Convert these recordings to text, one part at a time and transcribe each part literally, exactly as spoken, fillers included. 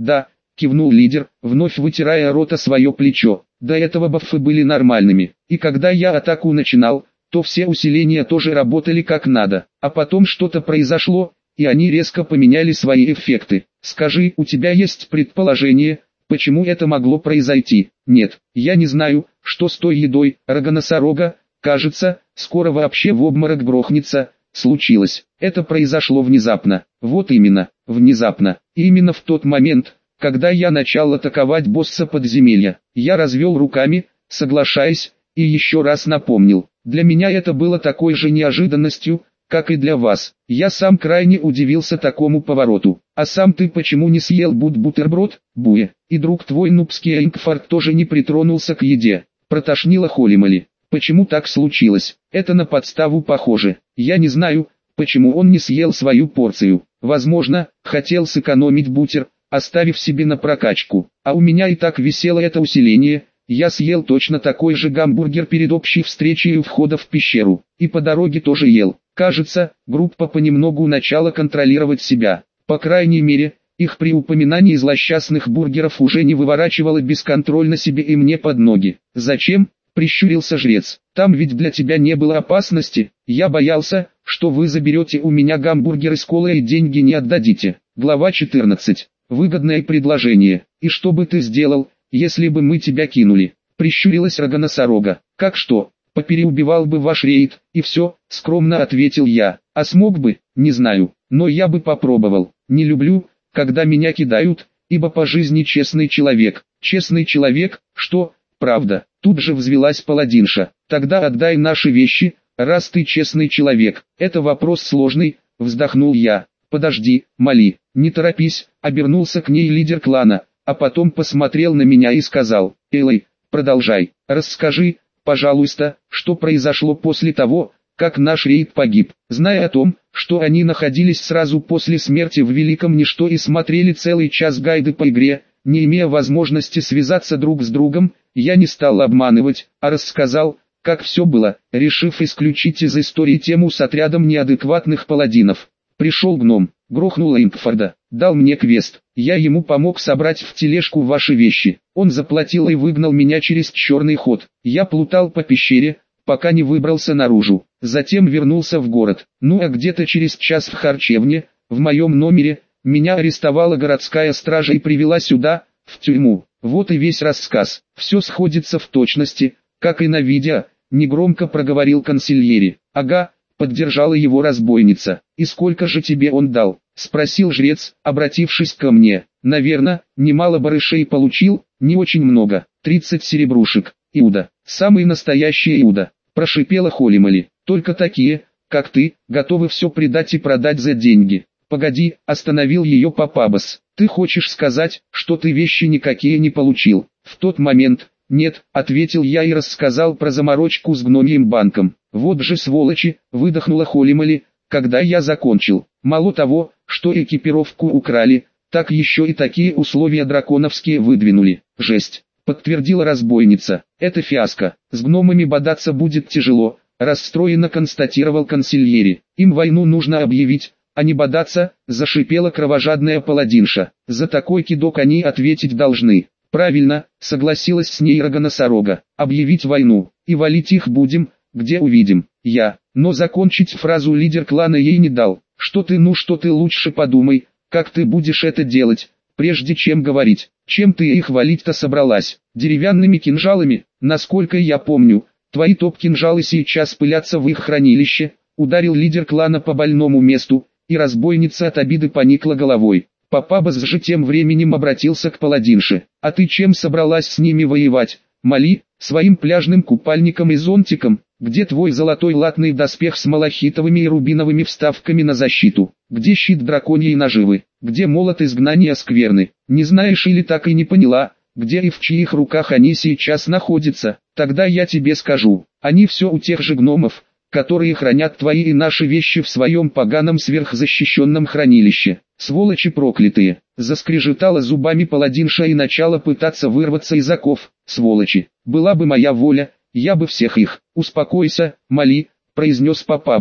Да, кивнул лидер, вновь вытирая рот о свое плечо. До этого бафы были нормальными, и когда я атаку начинал, то все усиления тоже работали как надо, а потом что-то произошло, и они резко поменяли свои эффекты. Скажи, у тебя есть предположение, почему это могло произойти? Нет, я не знаю, что с той едой, рога-носорога, кажется, скоро вообще в обморок грохнется. Случилось, это произошло внезапно, вот именно, внезапно, и именно в тот момент, когда я начал атаковать босса подземелья. Я развел руками, соглашаясь, и еще раз напомнил, для меня это было такой же неожиданностью, как и для вас. Я сам крайне удивился такому повороту. А сам ты почему не съел бут-бутерброд, Буе? И друг твой нубский Инкфарт тоже не притронулся к еде. Протошнило Холли Молли. Почему так случилось? Это на подставу похоже. Я не знаю, почему он не съел свою порцию. Возможно, хотел сэкономить бутер, оставив себе на прокачку. А у меня и так висело это усиление. Я съел точно такой же гамбургер перед общей встречей у входа в пещеру. И по дороге тоже ел. Кажется, группа понемногу начала контролировать себя. По крайней мере, их при упоминании злосчастных бургеров уже не выворачивало бесконтрольно себе и мне под ноги. «Зачем?» — прищурился жрец. «Там ведь для тебя не было опасности. Я боялся, что вы заберете у меня гамбургеры с колой и деньги не отдадите». Глава четырнадцать. Выгодное предложение. «И что бы ты сделал, если бы мы тебя кинули?» — прищурилась рога-носорога. «Как что? Попереубивал бы ваш рейд, и все», — скромно ответил я. «А смог бы? Не знаю, но я бы попробовал. Не люблю, когда меня кидают, ибо по жизни честный человек». «Честный человек? Что? Правда?» Тут же взвилась паладинша. «Тогда отдай наши вещи, раз ты честный человек». «Это вопрос сложный», — вздохнул я. «Подожди, Молли, не торопись», — обернулся к ней лидер клана, а потом посмотрел на меня и сказал: «Элэй, продолжай, расскажи, пожалуйста, что произошло после того, как наш рейд погиб». Зная о том, что они находились сразу после смерти в Великом Ничто и смотрели целый час гайды по игре, не имея возможности связаться друг с другом, я не стал обманывать, а рассказал, как все было, решив исключить из истории тему с отрядом неадекватных паладинов. Пришел гном, грохнул Инкфарда, дал мне квест, я ему помог собрать в тележку ваши вещи. Он заплатил и выгнал меня через черный ход. Я плутал по пещере, пока не выбрался наружу. Затем вернулся в город. Ну а где-то через час в харчевне, в моем номере, меня арестовала городская стража и привела сюда, в тюрьму. Вот и весь рассказ. Все сходится в точности, как и на видео, негромко проговорил консильери. «Ага», — поддержала его разбойница. «И сколько же тебе он дал?» — спросил жрец, обратившись ко мне. «Наверно, немало барышей получил, не очень много, тридцать серебрушек». «Иуда, самый настоящий Иуда», — прошипела Холли Молли. «Только такие, как ты, готовы все предать и продать за деньги». «Погоди», — остановил ее Папабос. «Ты хочешь сказать, что ты вещи никакие не получил?» «В тот момент, нет», — ответил я и рассказал про заморочку с гномьим банком. «Вот же сволочи», — выдохнула Холли Молли, когда я закончил. «Мало того, что экипировку украли, так еще и такие условия драконовские выдвинули. Жесть», — подтвердила разбойница. «Это фиаско. С гномами бодаться будет тяжело», — расстроенно констатировал консильери. «Им войну нужно объявить, а не бодаться», — зашипела кровожадная паладинша. «За такой кидок они ответить должны». «Правильно», — согласилась с ней рога-носорога. «Объявить войну, и валить их будем, где увидим». Я, но закончить фразу лидер клана ей не дал. «Что ты, ну что ты, лучше подумай, как ты будешь это делать, прежде чем говорить. Чем ты их валить-то собралась? Деревянными кинжалами? Насколько я помню, твои топ-кинжалы сейчас пылятся в их хранилище», — ударил лидер клана по больному месту, и разбойница от обиды поникла головой. Папабос же тем временем обратился к паладинше. «А ты чем собралась с ними воевать, Молли? Своим пляжным купальником и зонтиком? Где твой золотой латный доспех с малахитовыми и рубиновыми вставками на защиту? Где щит драконьей наживы? Где молот изгнания скверны? Не знаешь или так и не поняла, где и в чьих руках они сейчас находятся? Тогда я тебе скажу, они все у тех же гномов, которые хранят твои и наши вещи в своем поганом сверхзащищенном хранилище. Сволочи проклятые!» Заскрежетала зубами паладинша и начала пытаться вырваться из оков. «Сволочи! Была бы моя воля, я бы всех их...» «Успокойся, Молли», — произнес Папабос.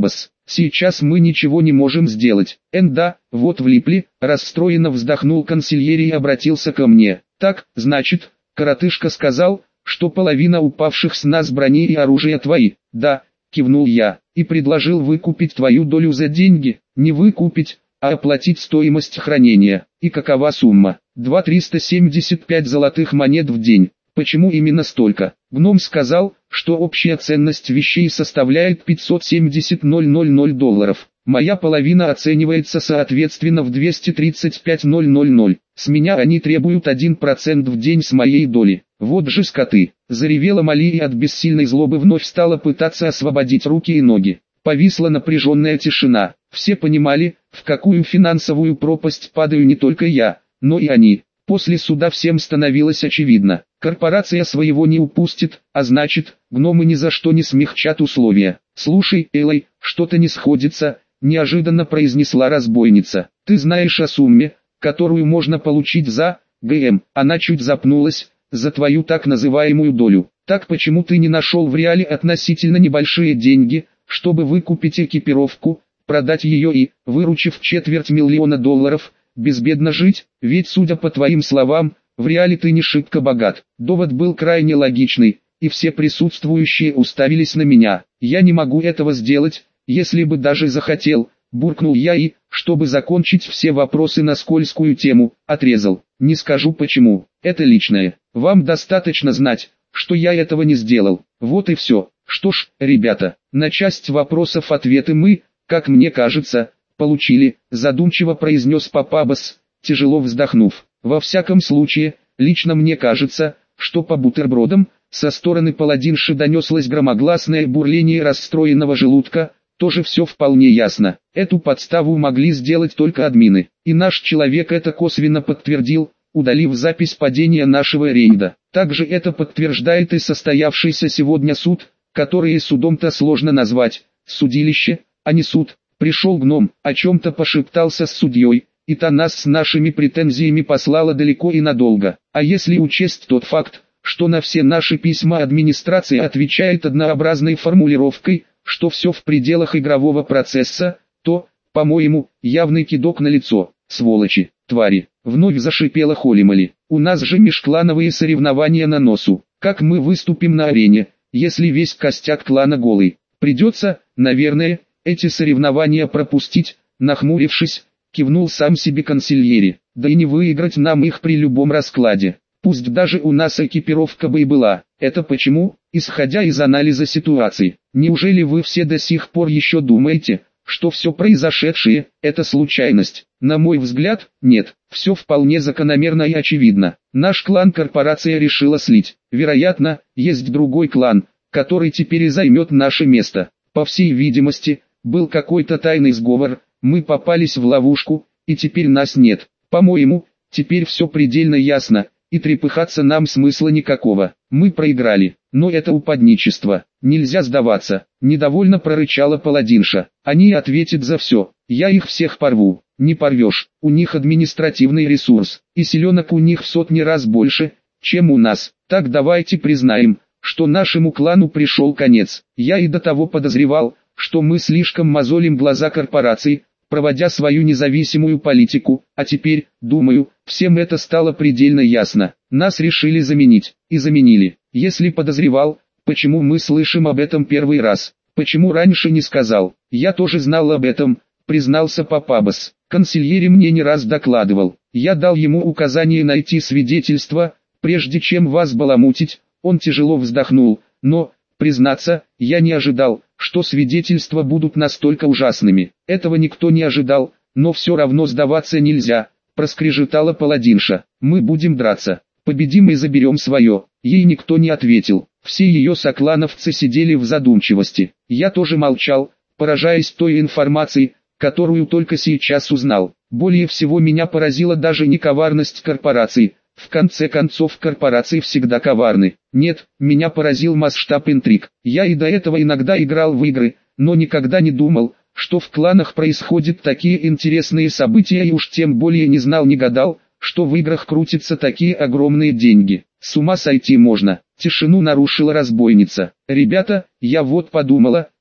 Сейчас мы ничего не можем сделать. Эн да, вот влипли, расстроенно вздохнул консильери и обратился ко мне. Так, значит, коротышка сказал, что половина упавших с нас брони и оружия твои. Да, кивнул я, и предложил выкупить твою долю за деньги. Не выкупить, а оплатить стоимость хранения. И какова сумма? два триста семьдесят пять золотых монет в день. Почему именно столько? Гном сказал, что общая ценность вещей составляет пятьсот семьдесят тысяч долларов. Моя половина оценивается соответственно в двести тридцать пять тысяч. С меня они требуют один процент в день с моей доли. Вот же скоты. Заревела Мали и от бессильной злобы вновь стала пытаться освободить руки и ноги. Повисла напряженная тишина. Все понимали, в какую финансовую пропасть падаю не только я, но и они. После суда всем становилось очевидно. Корпорация своего не упустит, а значит, гномы ни за что не смягчат условия. «Слушай, Элай, что-то не сходится», — неожиданно произнесла разбойница. «Ты знаешь о сумме, которую можно получить за ГМ?» Она чуть запнулась. «За твою так называемую долю. Так почему ты не нашел в реале относительно небольшие деньги, чтобы выкупить экипировку, продать ее и, выручив четверть миллиона долларов, безбедно жить? Ведь, судя по твоим словам, в реале ты не шибко богат». Довод был крайне логичный, и все присутствующие уставились на меня. «Я не могу этого сделать, если бы даже захотел», — буркнул я и, чтобы закончить все вопросы на скользкую тему, отрезал. «Не скажу почему, это личное. Вам достаточно знать, что я этого не сделал. Вот и все». Что ж, ребята, на часть вопросов ответы мы, как мне кажется, получили, задумчиво произнес Папабас, тяжело вздохнув. Во всяком случае, лично мне кажется, что по бутербродам, со стороны паладинши донеслось громогласное бурление расстроенного желудка, тоже все вполне ясно. Эту подставу могли сделать только админы, и наш человек это косвенно подтвердил, удалив запись падения нашего рейда. Также это подтверждает и состоявшийся сегодня суд, который судом-то сложно назвать, судилище, а не суд. Пришел гном, о чем-то пошептался с судьей, и та нас с нашими претензиями послала далеко и надолго. А если учесть тот факт, что на все наши письма администрация отвечает однообразной формулировкой, что все в пределах игрового процесса, то, по-моему, явный кидок на лицо. Сволочи, твари, вновь зашипела Холимали. У нас же межклановые соревнования на носу. Как мы выступим на арене, если весь костяк клана голый? Придется, наверное, эти соревнования пропустить, нахмурившись, кивнул сам себе консильери. Да и не выиграть нам их при любом раскладе. Пусть даже у нас экипировка бы и была. Это почему? Исходя из анализа ситуации. Неужели вы все до сих пор еще думаете, что все произошедшее – это случайность? На мой взгляд, нет. Все вполне закономерно и очевидно. Наш клан-корпорация решила слить. Вероятно, есть другой клан, который теперь и займет наше место. По всей видимости, был какой-то тайный сговор, мы попались в ловушку, и теперь нас нет. По-моему, теперь все предельно ясно, и трепыхаться нам смысла никакого. Мы проиграли, но это упадничество. Нельзя сдаваться. Недовольно прорычала паладинша. Они ответят за все. Я их всех порву. Не порвешь. У них административный ресурс, и селенок у них в сотни раз больше, чем у нас. Так давайте признаем, что нашему клану пришел конец. Я и до того подозревал, что мы слишком мозолим глаза корпораций, проводя свою независимую политику, а теперь, думаю, всем это стало предельно ясно. Нас решили заменить, и заменили. Если подозревал, почему мы слышим об этом первый раз? Почему раньше не сказал? Я тоже знал об этом, признался Папабас. Консильери мне не раз докладывал. Я дал ему указание найти свидетельства, прежде чем вас баламутить. Он тяжело вздохнул, но, признаться, я не ожидал, что свидетельства будут настолько ужасными. Этого никто не ожидал, но все равно сдаваться нельзя, проскрежетала паладинша. Мы будем драться, победим и заберем свое. Ей никто не ответил. Все ее соклановцы сидели в задумчивости. Я тоже молчал, поражаясь той информацией, которую только сейчас узнал. Более всего меня поразила даже не коварность корпораций. В конце концов, корпорации всегда коварны. Нет, меня поразил масштаб интриг. Я и до этого иногда играл в игры, но никогда не думал, что в кланах происходят такие интересные события, и уж тем более не знал, не гадал, что в играх крутятся такие огромные деньги. С ума сойти можно. Тишину нарушила разбойница. Ребята, я вот подумала,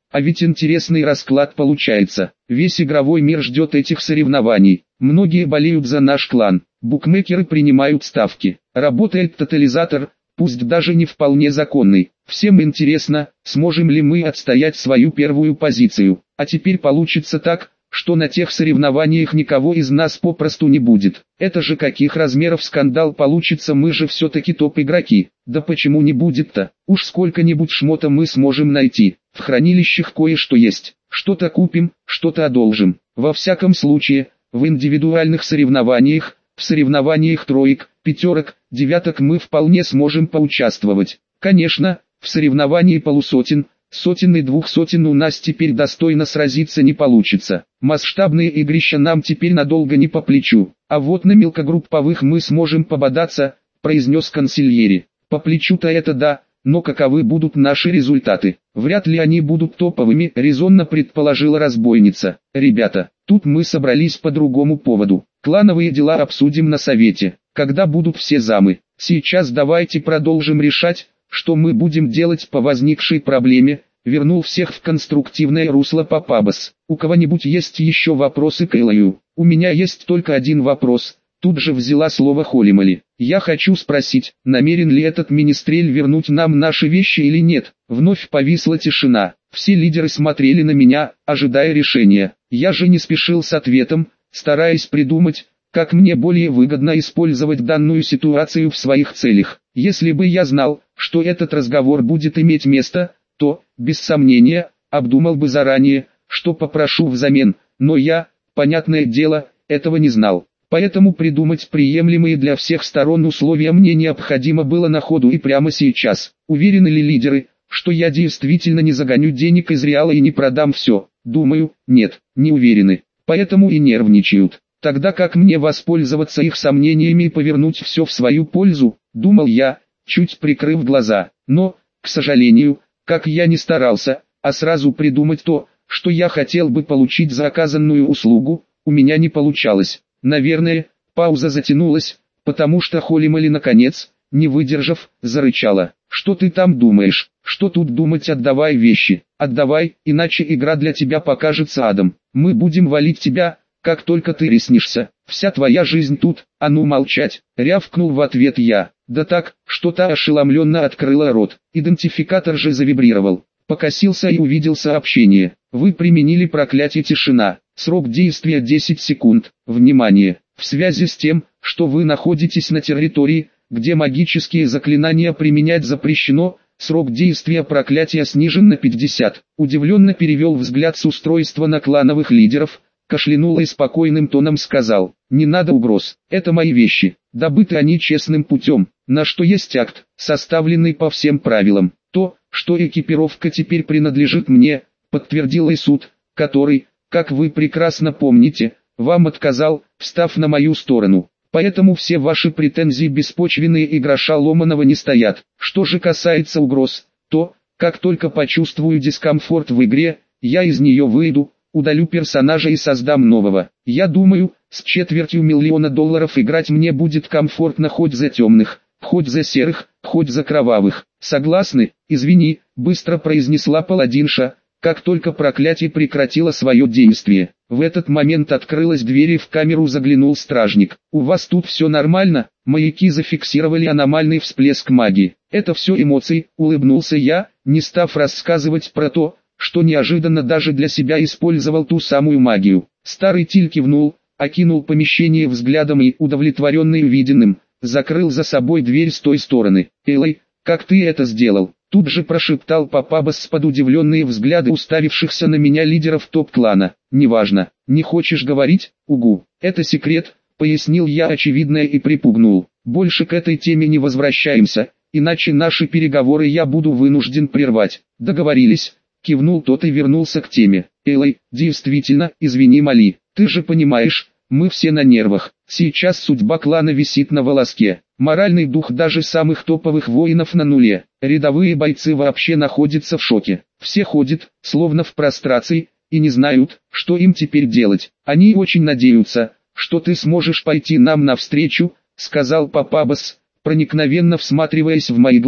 А ведь интересный расклад получается. Весь игровой мир ждет этих соревнований. Многие болеют за наш клан. Букмекеры принимают ставки. Работает тотализатор, пусть даже не вполне законный. Всем интересно, сможем ли мы отстоять свою первую позицию. А теперь получится так, что на тех соревнованиях никого из нас попросту не будет. Это же каких размеров скандал получится, мы же все-таки топ-игроки. Да почему не будет-то? Уж сколько-нибудь шмота мы сможем найти. В хранилищах кое-что есть. Что-то купим, что-то одолжим. Во всяком случае, в индивидуальных соревнованиях, в соревнованиях троек, пятерок, девяток мы вполне сможем поучаствовать. Конечно, в соревновании полусотен, сотен и двух сотен у нас теперь достойно сразиться не получится. Масштабные игрища нам теперь надолго не по плечу. А вот на мелкогрупповых мы сможем пободаться, произнес консильери. По плечу-то это да, но каковы будут наши результаты? Вряд ли они будут топовыми, резонно предположила разбойница. Ребята, тут мы собрались по другому поводу. Клановые дела обсудим на совете, когда будут все замы. Сейчас давайте продолжим решать, что мы будем делать по возникшей проблеме. Вернул всех в конструктивное русло Папабас. У кого-нибудь есть еще вопросы к Элаю? У меня есть только один вопрос. Тут же взяла слово Холимали. Я хочу спросить, намерен ли этот министрель вернуть нам наши вещи или нет? Вновь повисла тишина. Все лидеры смотрели на меня, ожидая решения. Я же не спешил с ответом, стараясь придумать, как мне более выгодно использовать данную ситуацию в своих целях. Если бы я знал, что этот разговор будет иметь место, то, без сомнения, обдумал бы заранее, что попрошу взамен, но я, понятное дело, этого не знал. Поэтому придумать приемлемые для всех сторон условия мне необходимо было на ходу и прямо сейчас. Уверены ли лидеры, что я действительно не загоню денег из Реала и не продам все? Думаю, нет, не уверены, поэтому и нервничают. Тогда как мне воспользоваться их сомнениями и повернуть все в свою пользу, думал я, чуть прикрыв глаза. Но, к сожалению, как я ни старался, а сразу придумать то, что я хотел бы получить за оказанную услугу, у меня не получалось. Наверное, пауза затянулась, потому что Холимали наконец, не выдержав, зарычала. «Что ты там думаешь? Что тут думать? Отдавай вещи, отдавай, иначе игра для тебя покажется адом. Мы будем валить тебя, как только ты риснешься. Вся твоя жизнь тут, а ну молчать!» Рявкнул в ответ я. Да так, что та ошеломленно открыла рот. Идентификатор же завибрировал. Покосился и увидел сообщение. Вы применили проклятие тишина. Срок действия десять секунд. Внимание! В связи с тем, что вы находитесь на территории, где магические заклинания применять запрещено, срок действия проклятия снижен на пятьдесят. Удивленно перевел взгляд с устройства на клановых лидеров, кашлянул и спокойным тоном сказал: «Не надо угроз, это мои вещи, добыты они честным путем, на что есть акт, составленный по всем правилам. То, что экипировка теперь принадлежит мне, подтвердил и суд, который, как вы прекрасно помните, вам отказал, встав на мою сторону. Поэтому все ваши претензии беспочвенные и гроша ломаного не стоят. Что же касается угроз, то, как только почувствую дискомфорт в игре, я из нее выйду, удалю персонажа и создам нового. Я думаю, с четвертью миллиона долларов играть мне будет комфортно хоть за темных, хоть за серых, хоть за кровавых. Согласны? Извини, быстро произнесла паладинша, как только проклятие прекратило свое действие. В этот момент открылась дверь и в камеру заглянул стражник. «У вас тут все нормально?» Маяки зафиксировали аномальный всплеск магии. «Это все эмоции», улыбнулся я, не став рассказывать про то, что неожиданно даже для себя использовал ту самую магию. Старый Тиль кивнул, окинул помещение взглядом и, удовлетворенный увиденным, закрыл за собой дверь с той стороны. «Элай, как ты это сделал?» Тут же прошептал Папабас под удивленные взгляды уставившихся на меня лидеров топ-клана. «Неважно, не хочешь говорить? Угу, это секрет», пояснил я очевидное и припугнул. «Больше к этой теме не возвращаемся, иначе наши переговоры я буду вынужден прервать». «Договорились», кивнул тот и вернулся к теме. «Элай, действительно, извини, Мали, ты же понимаешь, мы все на нервах. Сейчас судьба клана висит на волоске. Моральный дух даже самых топовых воинов на нуле. Рядовые бойцы вообще находятся в шоке. Все ходят, словно в прострации, и не знают, что им теперь делать. Они очень надеются, что ты сможешь пойти нам навстречу», сказал Папабас, проникновенно всматриваясь в мои глаза.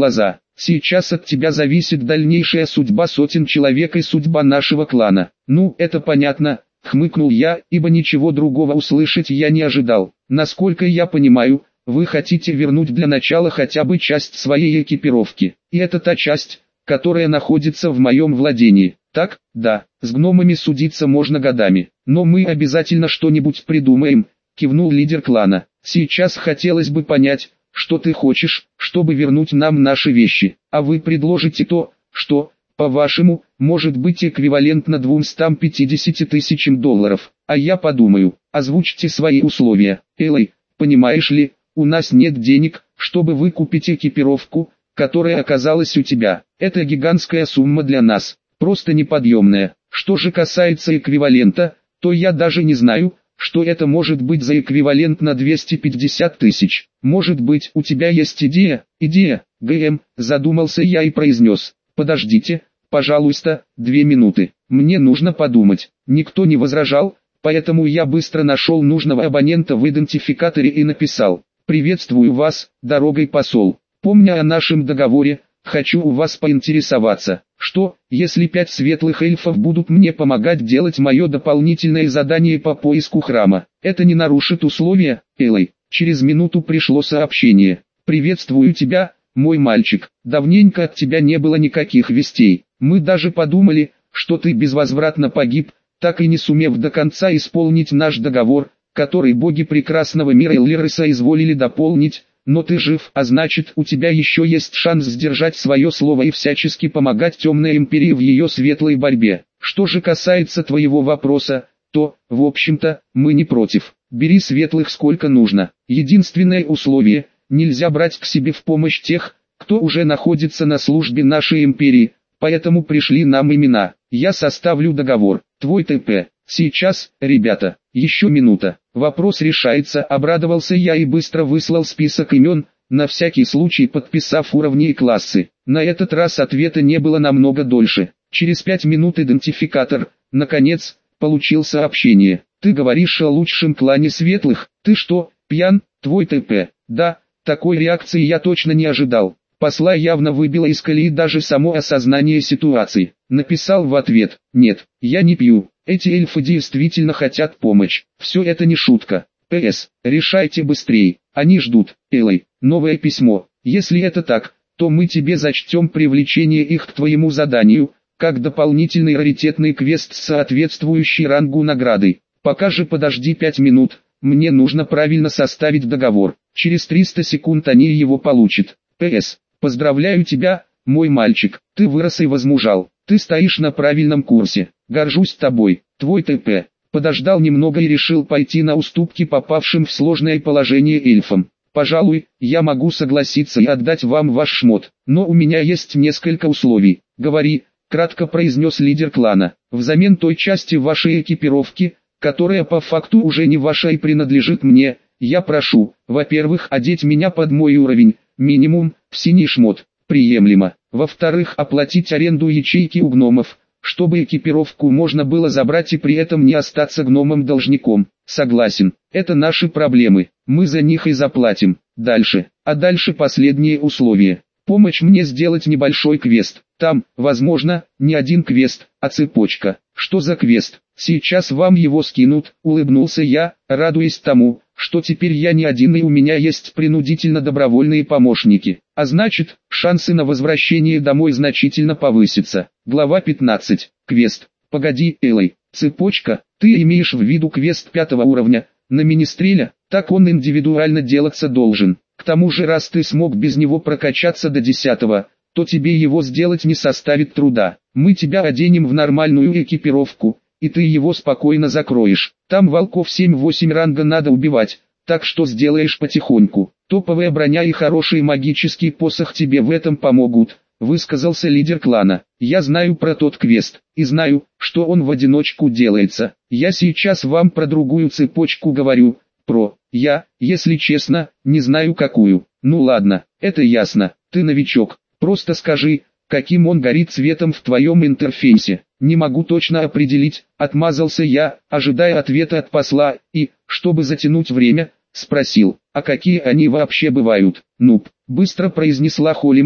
Сейчас от тебя зависит дальнейшая судьба сотен человек и судьба нашего клана. Ну, это понятно, хмыкнул я, ибо ничего другого услышать я не ожидал. Насколько я понимаю, вы хотите вернуть для начала хотя бы часть своей экипировки. И это та часть, которая находится в моем владении. Так, да, с гномами судиться можно годами. Но мы обязательно что-нибудь придумаем, кивнул лидер клана. Сейчас хотелось бы понять, что ты хочешь, чтобы вернуть нам наши вещи. А вы предложите то, что, по-вашему, может быть эквивалентно двумстам пятидесяти тысячам долларов. А я подумаю, озвучьте свои условия. Элай, понимаешь ли, у нас нет денег, чтобы выкупить экипировку, которая оказалась у тебя. Это гигантская сумма для нас, просто неподъемная. Что же касается эквивалента, то я даже не знаю, что это может быть за эквивалент на двести пятьдесят тысяч. Может быть, у тебя есть идея? Идея, ГМ, задумался я и произнес. Подождите, пожалуйста, две минуты. Мне нужно подумать. Никто не возражал, поэтому я быстро нашел нужного абонента в идентификаторе и написал. Приветствую вас, дорогой посол. Помня о нашем договоре, хочу у вас поинтересоваться, что, если пять светлых эльфов будут мне помогать делать мое дополнительное задание по поиску храма, это не нарушит условия, Элай? Через минуту пришло сообщение. Приветствую тебя, мой мальчик, давненько от тебя не было никаких вестей. Мы даже подумали, что ты безвозвратно погиб, так и не сумев до конца исполнить наш договор, который боги прекрасного мира Эллиреса изволили дополнить. Но ты жив, а значит, у тебя еще есть шанс сдержать свое слово и всячески помогать Темной Империи в ее светлой борьбе. Что же касается твоего вопроса, то, в общем-то, мы не против. Бери светлых сколько нужно. Единственное условие, нельзя брать к себе в помощь тех, кто уже находится на службе нашей империи, поэтому пришли нам имена. Я составлю договор. Твой ТП. Сейчас, ребята, еще минута. Вопрос решается, обрадовался я и быстро выслал список имен, на всякий случай подписав уровни и классы. На этот раз ответа не было намного дольше. Через пять минут идентификатор, наконец, получил сообщение. Ты говоришь о лучшем клане светлых, ты что, пьян, твой ТП? Да, такой реакции я точно не ожидал. Посла явно выбило из колеи даже само осознание ситуации. Написал в ответ: нет, я не пью. Эти эльфы действительно хотят помочь. Все это не шутка. ПС. Решайте быстрей. Они ждут. Элай. Новое письмо. Если это так, то мы тебе зачтем привлечение их к твоему заданию, как дополнительный раритетный квест с соответствующей рангу наградой. Пока же подожди пять минут. Мне нужно правильно составить договор. Через триста секунд они его получат. ПС. Поздравляю тебя, мой мальчик. Ты вырос и возмужал. Ты стоишь на правильном курсе. Горжусь тобой. Твой ТП. Подождал немного и решил пойти на уступки попавшим в сложное положение эльфам. Пожалуй, я могу согласиться и отдать вам ваш шмот, но у меня есть несколько условий. Говори, кратко произнес лидер клана. Взамен той части вашей экипировки, которая по факту уже не ваша и принадлежит мне, я прошу, во-первых, одеть меня под мой уровень, минимум, в синий шмот. Приемлемо. Во-вторых, оплатить аренду ячейки у гномов, чтобы экипировку можно было забрать и при этом не остаться гномом-должником. Согласен, это наши проблемы, мы за них и заплатим. Дальше, а дальше последнее условие. Помочь мне сделать небольшой квест. Там, возможно, не один квест, а цепочка. Что за квест? Сейчас вам его скинут, улыбнулся я, радуясь тому, что теперь я не один и у меня есть принудительно добровольные помощники. А значит, шансы на возвращение домой значительно повысятся. Глава пятнадцать. Квест. Погоди, Элай. Цепочка. Ты имеешь в виду квест пятого уровня, на министреля? Так он индивидуально делаться должен. К тому же, раз ты смог без него прокачаться до десятого, то тебе его сделать не составит труда. Мы тебя оденем в нормальную экипировку, и ты его спокойно закроешь. Там волков семь-восемь ранга надо убивать, так что сделаешь потихоньку. Топовая броня и хороший магический посох тебе в этом помогут, высказался лидер клана. Я знаю про тот квест, и знаю, что он в одиночку делается. Я сейчас вам про другую цепочку говорю, про, я, если честно, не знаю какую. Ну ладно, это ясно, ты новичок, просто скажи, каким он горит цветом в твоем интерфейсе. Не могу точно определить, отмазался я, ожидая ответа от посла, и, чтобы затянуть время, спросил, а какие они вообще бывают? Нуб, быстро произнесла Холли Молли,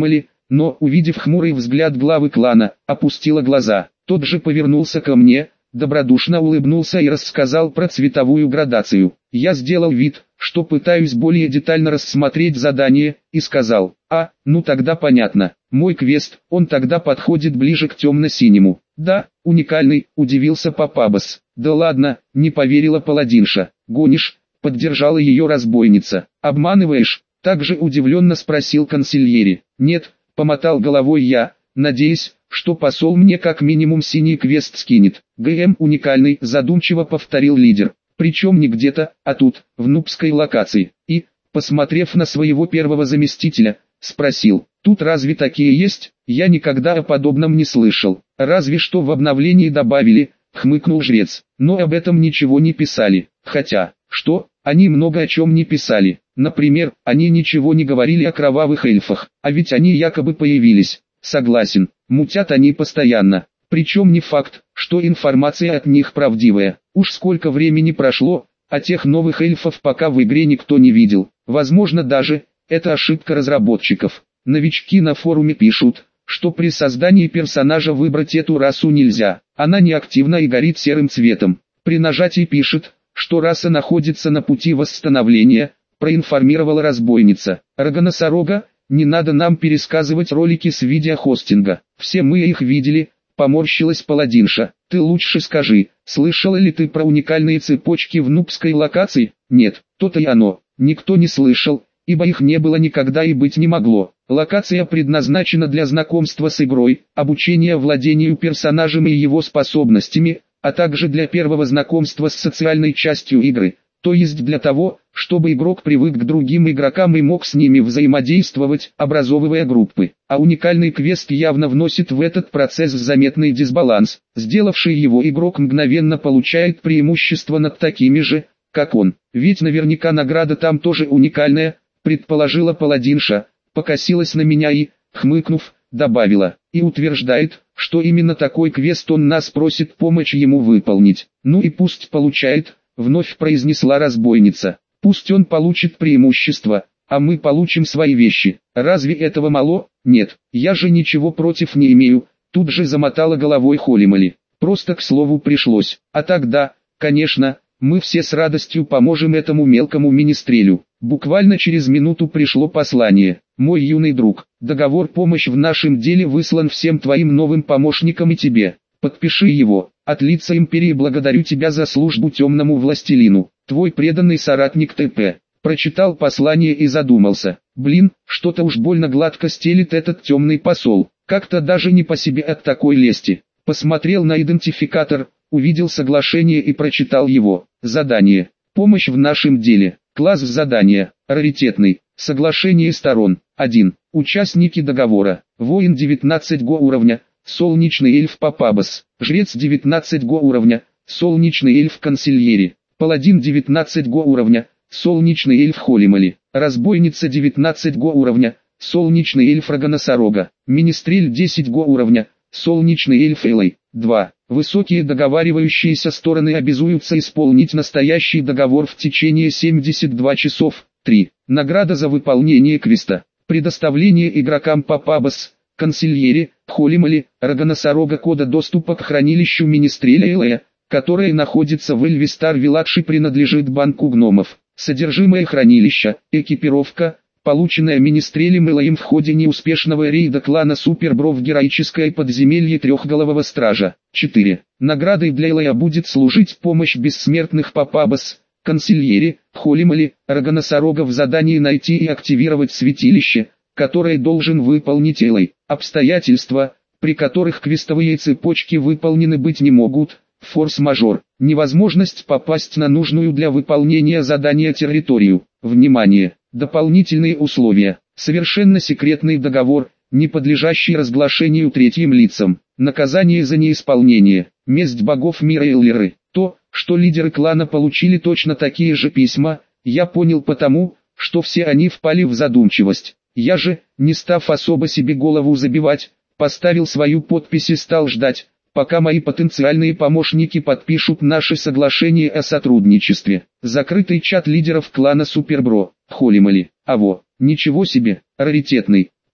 но, увидев хмурый взгляд главы клана, опустила глаза. Тот же повернулся ко мне, добродушно улыбнулся и рассказал про цветовую градацию. Я сделал вид, что пытаюсь более детально рассмотреть задание, и сказал: «А, ну тогда понятно. Мой квест, он тогда подходит ближе к темно-синему». «Да, уникальный», — удивился Папабос. «Да ладно», — не поверила паладинша. «Гонишь?» — поддержала ее разбойница. «Обманываешь?» — также удивленно спросил консильери. «Нет», — помотал головой я, надеясь, что посол мне как минимум синий квест скинет. «ГМ уникальный», — задумчиво повторил лидер. «Причем не где-то, а тут, в нубской локации». И, посмотрев на своего первого заместителя, спросил: «Тут разве такие есть? Я никогда о подобном не слышал». «Разве что в обновлении добавили», — хмыкнул жрец. «Но об этом ничего не писали. Хотя, что? Они много о чем не писали. Например, они ничего не говорили о кровавых эльфах, а ведь они якобы появились». «Согласен, мутят они постоянно. Причем не факт, что информация от них правдивая. Уж сколько времени прошло, а тех новых эльфов пока в игре никто не видел. Возможно даже, это ошибка разработчиков. Новички на форуме пишут, что при создании персонажа выбрать эту расу нельзя. Она неактивна и горит серым цветом. При нажатии пишет, что раса находится на пути восстановления», проинформировала разбойница. «Рога-носорога, не надо нам пересказывать ролики с видеохостинга. Все мы их видели», поморщилась паладинша. «Ты лучше скажи, слышала ли ты про уникальные цепочки в нубской локации?» «Нет, то-то и оно. Никто не слышал, ибо их не было никогда и быть не могло. Локация предназначена для знакомства с игрой, обучения владению персонажем и его способностями, а также для первого знакомства с социальной частью игры, то есть для того, чтобы игрок привык к другим игрокам и мог с ними взаимодействовать, образовывая группы. А уникальный квест явно вносит в этот процесс заметный дисбаланс. Сделавший его игрок мгновенно получает преимущество над такими же, как он. Ведь наверняка награда там тоже уникальная», предположила паладинша, покосилась на меня и, хмыкнув, добавила: «И утверждает, что именно такой квест он нас просит помочь ему выполнить». «Ну и пусть получает», вновь произнесла разбойница. «Пусть он получит преимущество, а мы получим свои вещи. Разве этого мало?» «Нет, я же ничего против не имею», тут же замотала головой Холимали. «Просто к слову пришлось. А тогда, конечно, мы все с радостью поможем этому мелкому министрелю». Буквально через минуту пришло послание. «Мой юный друг, договор помощь в нашем деле выслан всем твоим новым помощникам и тебе. Подпиши его. От лица империи благодарю тебя за службу темному властелину. Твой преданный соратник ТП». Прочитал послание и задумался. Блин, что-то уж больно гладко стелит этот темный посол. Как-то даже не по себе от такой лести. Посмотрел на идентификатор, увидел соглашение и прочитал его. Задание. Помощь в нашем деле. Класс задания. Раритетный. Соглашение сторон. один. Участники договора. Воин девятнадцать го уровня. Солнечный эльф Папабос. Жрец девятнадцать го уровня. Солнечный эльф Консильери. Паладин девятнадцать го уровня. Солнечный эльф Холимали. Разбойница девятнадцать го уровня. Солнечный эльф Рога-носорога. Министрель десять го уровня. Солнечный эльф Элой. два. Высокие договаривающиеся стороны обязуются исполнить настоящий договор в течение семидесяти двух часов. три. Награда за выполнение квеста. Предоставление игрокам Папабос, Консильери, Холимали, Рога-носорога кода доступа к хранилищу Министреля Элая, которое находится в Эльвистар Вилладж и принадлежит банку гномов. Содержимое хранилища, экипировка, полученная Министрелем Элаем в ходе неуспешного рейда клана Супербро в героическое подземелье Трехголового Стража. четыре. Наградой для Элая будет служить помощь бессмертных Папабос, Консильери, Холимали, Рога-носорога в задании найти и активировать святилище, которое должен выполнить Элай. Обстоятельства, при которых квестовые цепочки выполнены быть не могут. Форс-мажор. Невозможность попасть на нужную для выполнения задания территорию. Внимание! Дополнительные условия. Совершенно секретный договор, не подлежащий разглашению третьим лицам. Наказание за неисполнение. Месть богов мира Эллеры. То, что лидеры клана получили точно такие же письма, я понял потому, что все они впали в задумчивость. Я же, не став особо себе голову забивать, поставил свою подпись и стал ждать, пока мои потенциальные помощники подпишут наше соглашение о сотрудничестве. Закрытый чат лидеров клана Супербро. Холимали. Аво. Ничего себе, раритетный.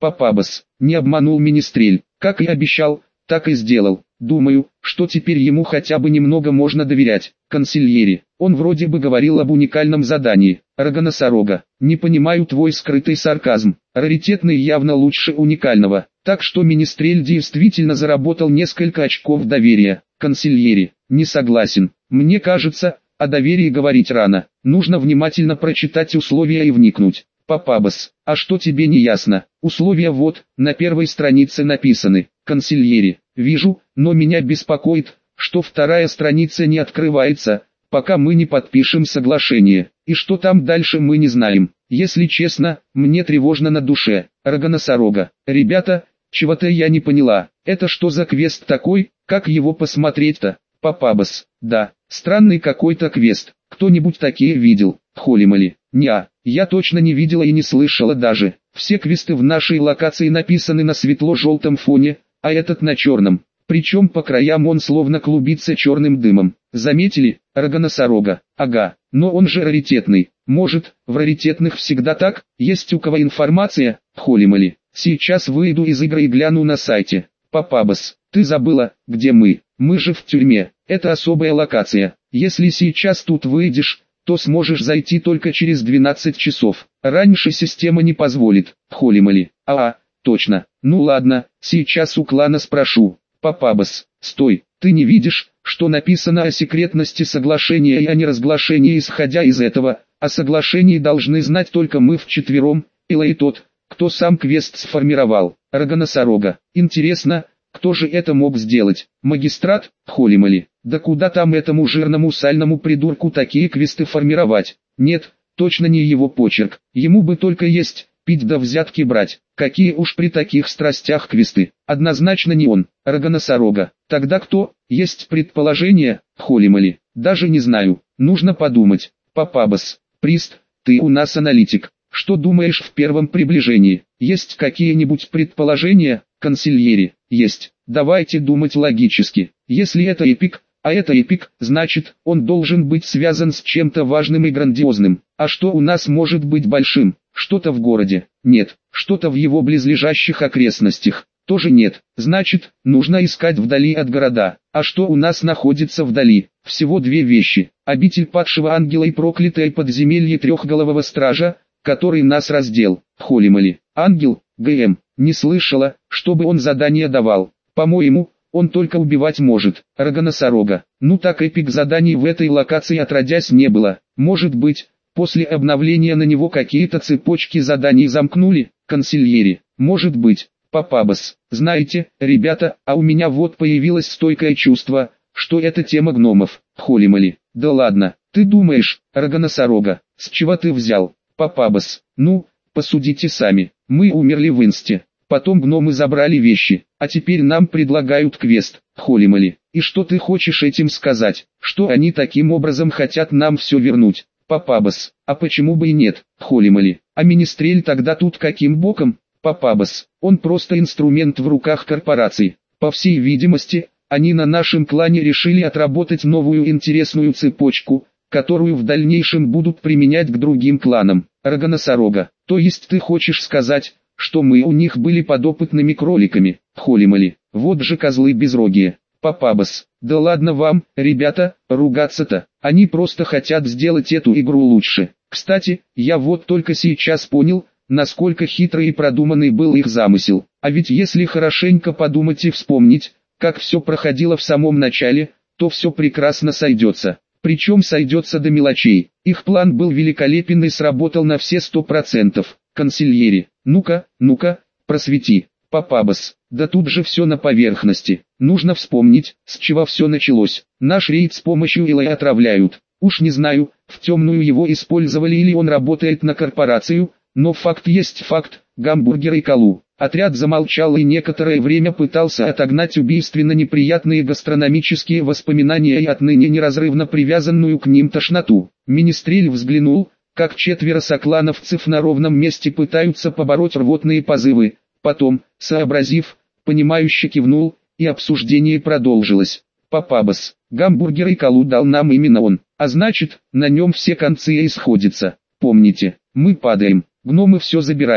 Папабас, не обманул Министрель, как и обещал, так и сделал. Думаю, что теперь ему хотя бы немного можно доверять. Консильери, он вроде бы говорил об уникальном задании. Рога-носорога, не понимаю твой скрытый сарказм. Раритетный явно лучше уникального. Так что Министрель действительно заработал несколько очков доверия. Консильери, не согласен. Мне кажется, о доверии говорить рано. Нужно внимательно прочитать условия и вникнуть. Папабас, а что тебе не ясно? Условия вот, на первой странице написаны. Консильери, вижу, но меня беспокоит, что вторая страница не открывается, пока мы не подпишем соглашение. И что там дальше мы не знаем. Если честно, мне тревожно на душе. Рога-носорога. Ребята, чего-то я не поняла. Это что за квест такой, как его посмотреть-то? Папабас, да, странный какой-то квест. Кто-нибудь такие видел? Холимали. Неа, я точно не видела и не слышала даже. Все квесты в нашей локации написаны на светло-желтом фоне, а этот на черном. Причем по краям он словно клубится черным дымом. Заметили? Рога-носорога. Ага, но он же раритетный. Может, в раритетных всегда так? Есть у кого информация? Холимали. Сейчас выйду из игры и гляну на сайте. Папабас, ты забыла, где мы? Мы же в тюрьме. Это особая локация. Если сейчас тут выйдешь, то сможешь зайти только через двенадцать часов. Раньше система не позволит. Холимали. А, точно. Ну ладно, сейчас у клана спрошу. Папабас, стой, ты не видишь, что написано о секретности соглашения и о неразглашении? Исходя из этого, о соглашении должны знать только мы вчетвером, Элла и тот, кто сам квест сформировал. Рога-носорога. Интересно, кто же это мог сделать? Магистрат? Холимали. Да куда там этому жирному сальному придурку такие квесты формировать? Нет, точно не его почерк. Ему бы только есть, пить да взятки брать. Какие уж при таких страстях квесты. Однозначно не он. Рога-носорога. Тогда кто? Есть предположение? Холимали. Даже не знаю. Нужно подумать. Папабас. Прист, ты у нас аналитик. Что думаешь в первом приближении? Есть какие-нибудь предположения? Консильери. Есть. Давайте думать логически. Если это эпик, а это эпик, значит, он должен быть связан с чем-то важным и грандиозным. А что у нас может быть большим? Что-то в городе? Нет. Что-то в его близлежащих окрестностях? Тоже нет. Значит, нужно искать вдали от города. А что у нас находится вдали? Всего две вещи. Обитель падшего ангела и проклятое подземелье трехголового стража, который нас раздел. Холимали. Ангел, ГМ, не слышала, чтобы он задание давал. По-моему, он только убивать может. Рога-носорога. Ну так эпик заданий в этой локации отродясь не было. Может быть, после обновления на него какие-то цепочки заданий замкнули? Консильери. Может быть. Папабас. Знаете, ребята, а у меня вот появилось стойкое чувство, что это тема гномов. Холимали. Да ладно, ты думаешь, рога-носорога, с чего ты взял? Папабас. Ну, посудите сами. Мы умерли в инсте. Потом гномы забрали вещи, а теперь нам предлагают квест. Холимали. И что ты хочешь этим сказать? Что они таким образом хотят нам все вернуть? Папабас. А почему бы и нет? Холимали. А Министрель тогда тут каким боком? Папабас. Он просто инструмент в руках корпораций. По всей видимости, они на нашем клане решили отработать новую интересную цепочку, которую в дальнейшем будут применять к другим кланам. Рога-носорога. То есть ты хочешь сказать, что мы у них были подопытными кроликами? Холимали. Вот же козлы безрогие. Папабас. Да ладно вам, ребята, ругаться-то. Они просто хотят сделать эту игру лучше. Кстати, я вот только сейчас понял, насколько хитрый и продуманный был их замысел. А ведь если хорошенько подумать и вспомнить, как все проходило в самом начале, то все прекрасно сойдется. Причем сойдется до мелочей. Их план был великолепен и сработал на все сто процентов. Консильери. Ну-ка, ну-ка, просвети. Папабас. Да тут же все на поверхности. Нужно вспомнить, с чего все началось. Наш рейд с помощью Илай отравляют. Уж не знаю, в темную его использовали или он работает на корпорацию, но факт есть факт. Гамбургер и Калу. Отряд замолчал и некоторое время пытался отогнать убийственно неприятные гастрономические воспоминания и отныне неразрывно привязанную к ним тошноту. Министрель взглянул, как четверо соклановцев на ровном месте пытаются побороть рвотные позывы. Потом, сообразив, понимающе кивнул, и обсуждение продолжилось. Папабас. Гамбургер и Калу дал нам именно он, а значит, на нем все концы и сходятся. Помните, мы падаем, гномы все забирают.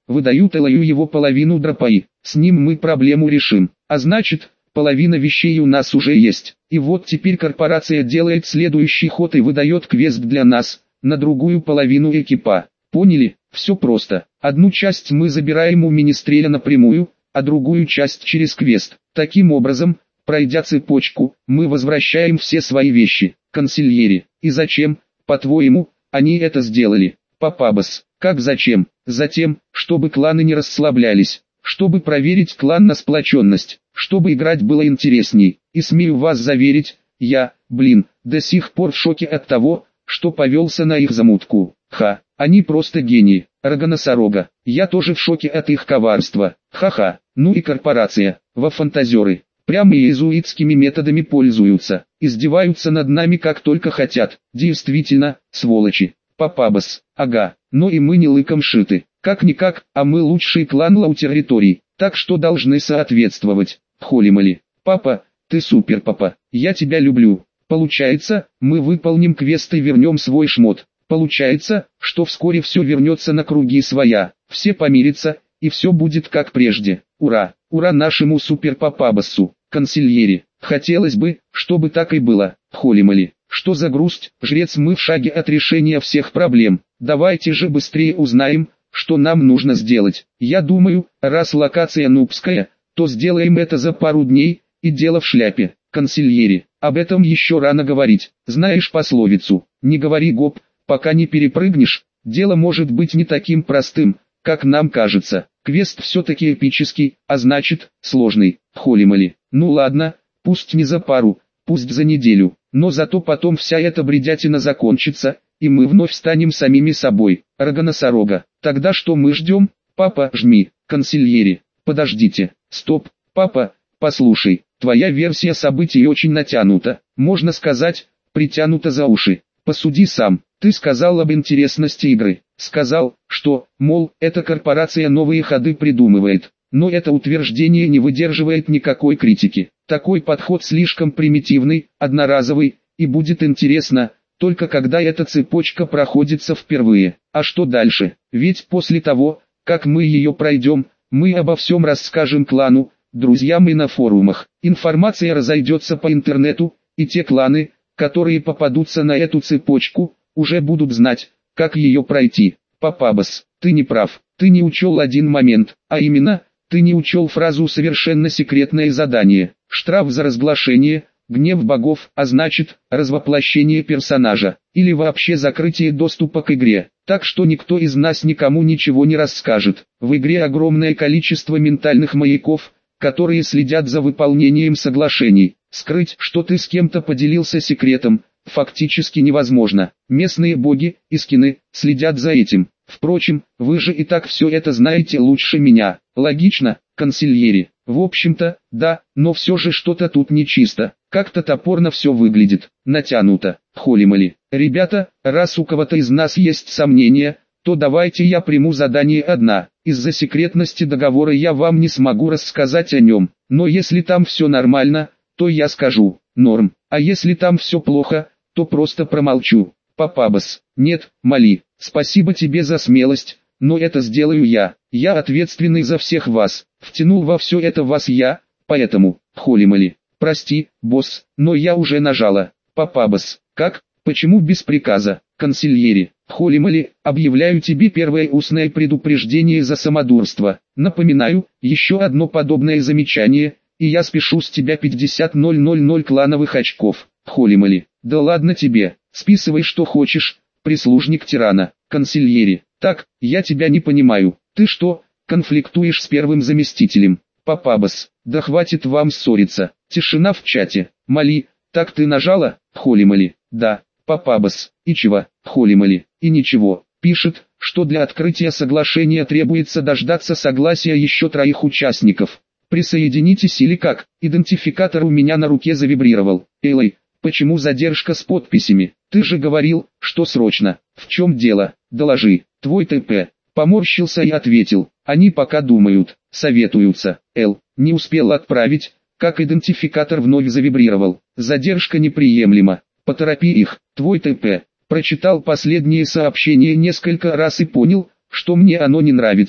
выдаю Элаю его половину дропаи, с ним мы проблему решим, а значит, половина вещей у нас уже есть. И вот теперь корпорация делает следующий ход и выдает квест для нас, на другую половину экипа. Поняли? Все просто. Одну часть мы забираем у Министреля напрямую, а другую часть через квест. Таким образом, пройдя цепочку, мы возвращаем все свои вещи. Консильери. И зачем, по-твоему, они это сделали? Папабас. Как зачем? Затем, чтобы кланы не расслаблялись, чтобы проверить клан на сплоченность, чтобы играть было интересней. И смею вас заверить, я, блин, до сих пор в шоке от того, что повелся на их замутку. Ха, они просто гении. Рога-носорога. Я тоже в шоке от их коварства. Ха-ха. Ну и корпорация. Во фантазеры. Прямо иезуитскими методами пользуются. Издеваются над нами как только хотят. Действительно, сволочи. Папабас. Ага. Но и мы не лыком шиты. Как-никак, а мы лучший клан лау-территорий. Так что должны соответствовать. Холимали. Папа, ты супер, папа. Я тебя люблю. Получается, мы выполним квест и вернем свой шмот. Получается, что вскоре все вернется на круги своя, все помирятся, и все будет как прежде. Ура, ура нашему супер-папабассу, консильери. Хотелось бы, чтобы так и было. Холимали, что за грусть, жрец, мы в шаге от решения всех проблем. Давайте же быстрее узнаем, что нам нужно сделать. Я думаю, раз локация нубская, то сделаем это за пару дней, и дело в шляпе. Консильери, об этом еще рано говорить. Знаешь пословицу, не говори гоп, пока не перепрыгнешь. Дело может быть не таким простым, как нам кажется. Квест все-таки эпический, а значит, сложный. Холимали. Ну ладно, пусть не за пару, пусть за неделю, но зато потом вся эта бредятина закончится, и мы вновь станем самими собой. Рога-носорога. Тогда что мы ждем? Папа, жми. Консильери. Подождите. Стоп. Папа, послушай. Твоя версия событий очень натянута, можно сказать, притянута за уши. Посуди сам. Ты сказал об интересности игры. Сказал, что, мол, эта корпорация новые ходы придумывает. Но это утверждение не выдерживает никакой критики. Такой подход слишком примитивный, одноразовый, и будет интересно, только когда эта цепочка проходится впервые. А что дальше? Ведь после того, как мы ее пройдем, мы обо всем расскажем клану, друзьям и на форумах. Информация разойдется по интернету, и те кланы, которые попадутся на эту цепочку, уже будут знать, как ее пройти. Папабас, ты не прав, ты не учел один момент, а именно, ты не учел фразу «совершенно секретное задание», штраф за разглашение, гнев богов, а значит, развоплощение персонажа, или вообще закрытие доступа к игре. Так что никто из нас никому ничего не расскажет. В игре огромное количество ментальных маяков, которые следят за выполнением соглашений. Скрыть, что ты с кем-то поделился секретом, фактически невозможно. Местные боги, искины, следят за этим. Впрочем, вы же и так все это знаете лучше меня. Логично, консильери? В общем-то, да, но все же что-то тут нечисто. Как-то топорно все выглядит, натянуто. Холимали. Ребята, раз у кого-то из нас есть сомнения, то давайте я приму задание одна. Из-за секретности договора я вам не смогу рассказать о нем. Но если там все нормально, то я скажу. Норм. А если там все плохо, то просто промолчу. Папабас. Нет, Мали, спасибо тебе за смелость, но это сделаю я. Я ответственный за всех вас. Втянул во все это вас я, поэтому, Холимали. Прости, босс, но я уже нажала. Папабас. Как? Почему без приказа? Консильери. Холимали, объявляю тебе первое устное предупреждение за самодурство. Напоминаю, еще одно подобное замечание, и я спешу с тебя пятьдесят тысяч клановых очков. Холимали. Да ладно тебе, списывай что хочешь, прислужник тирана. Консильери. Так, я тебя не понимаю. Ты что, конфликтуешь с первым заместителем? Папабас. Да хватит вам ссориться. Тишина в чате. Мали, так ты нажала? Холимали. Да. Папабас. И чего? Холимали. И ничего. Пишет, что для открытия соглашения требуется дождаться согласия еще троих участников. Присоединитесь или как? Идентификатор у меня на руке завибрировал. Элай, почему задержка с подписями? Ты же говорил, что срочно. В чем дело? Доложи. Твой ТП. Поморщился и ответил. Они пока думают, советуются. Эл, не успел отправить, как идентификатор вновь завибрировал. Задержка неприемлема. Поторопи их. Твой ТП. Прочитал последнее сообщение несколько раз и понял, что мне оно не нравится.